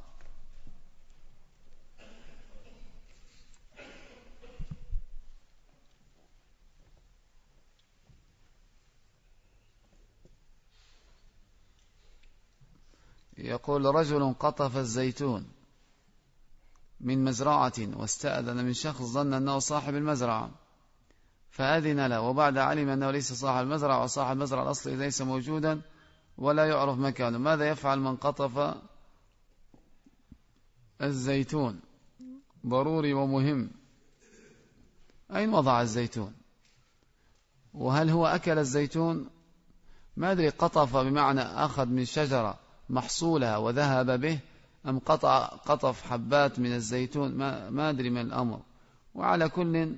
يقول رجل قطف الزيتون من مزرعة واستأذن من شخص ظن أنه صاحب المزرعة فأذن له، وبعد علم أنه ليس صاحب المزرعة وصاحب المزرعة الأصلي ليس موجودا ولا يعرف مكانه. ماذا يفعل من قطف الزيتون؟ ضروري ومهم. أين وضع الزيتون؟ وهل هو أكل الزيتون؟ ما أدري، قطف بمعنى أخذ من شجرة محصولها وذهب به، أم قطع قطف حبات من الزيتون؟ ما, ما أدري من الأمر. وعلى كل،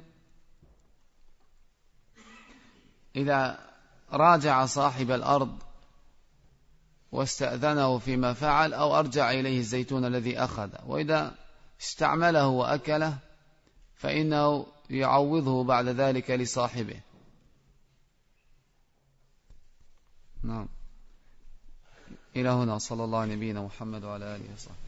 إذا راجع صاحب الأرض واستأذنه فيما فعل أو أرجع إليه الزيتون الذي أخذ، وإذا استعمله وأكله فإنه يعوضه بعد ذلك لصاحبه. نعم. إلى هنا، صلى الله على نبينا محمد وعلى آله وصحبه.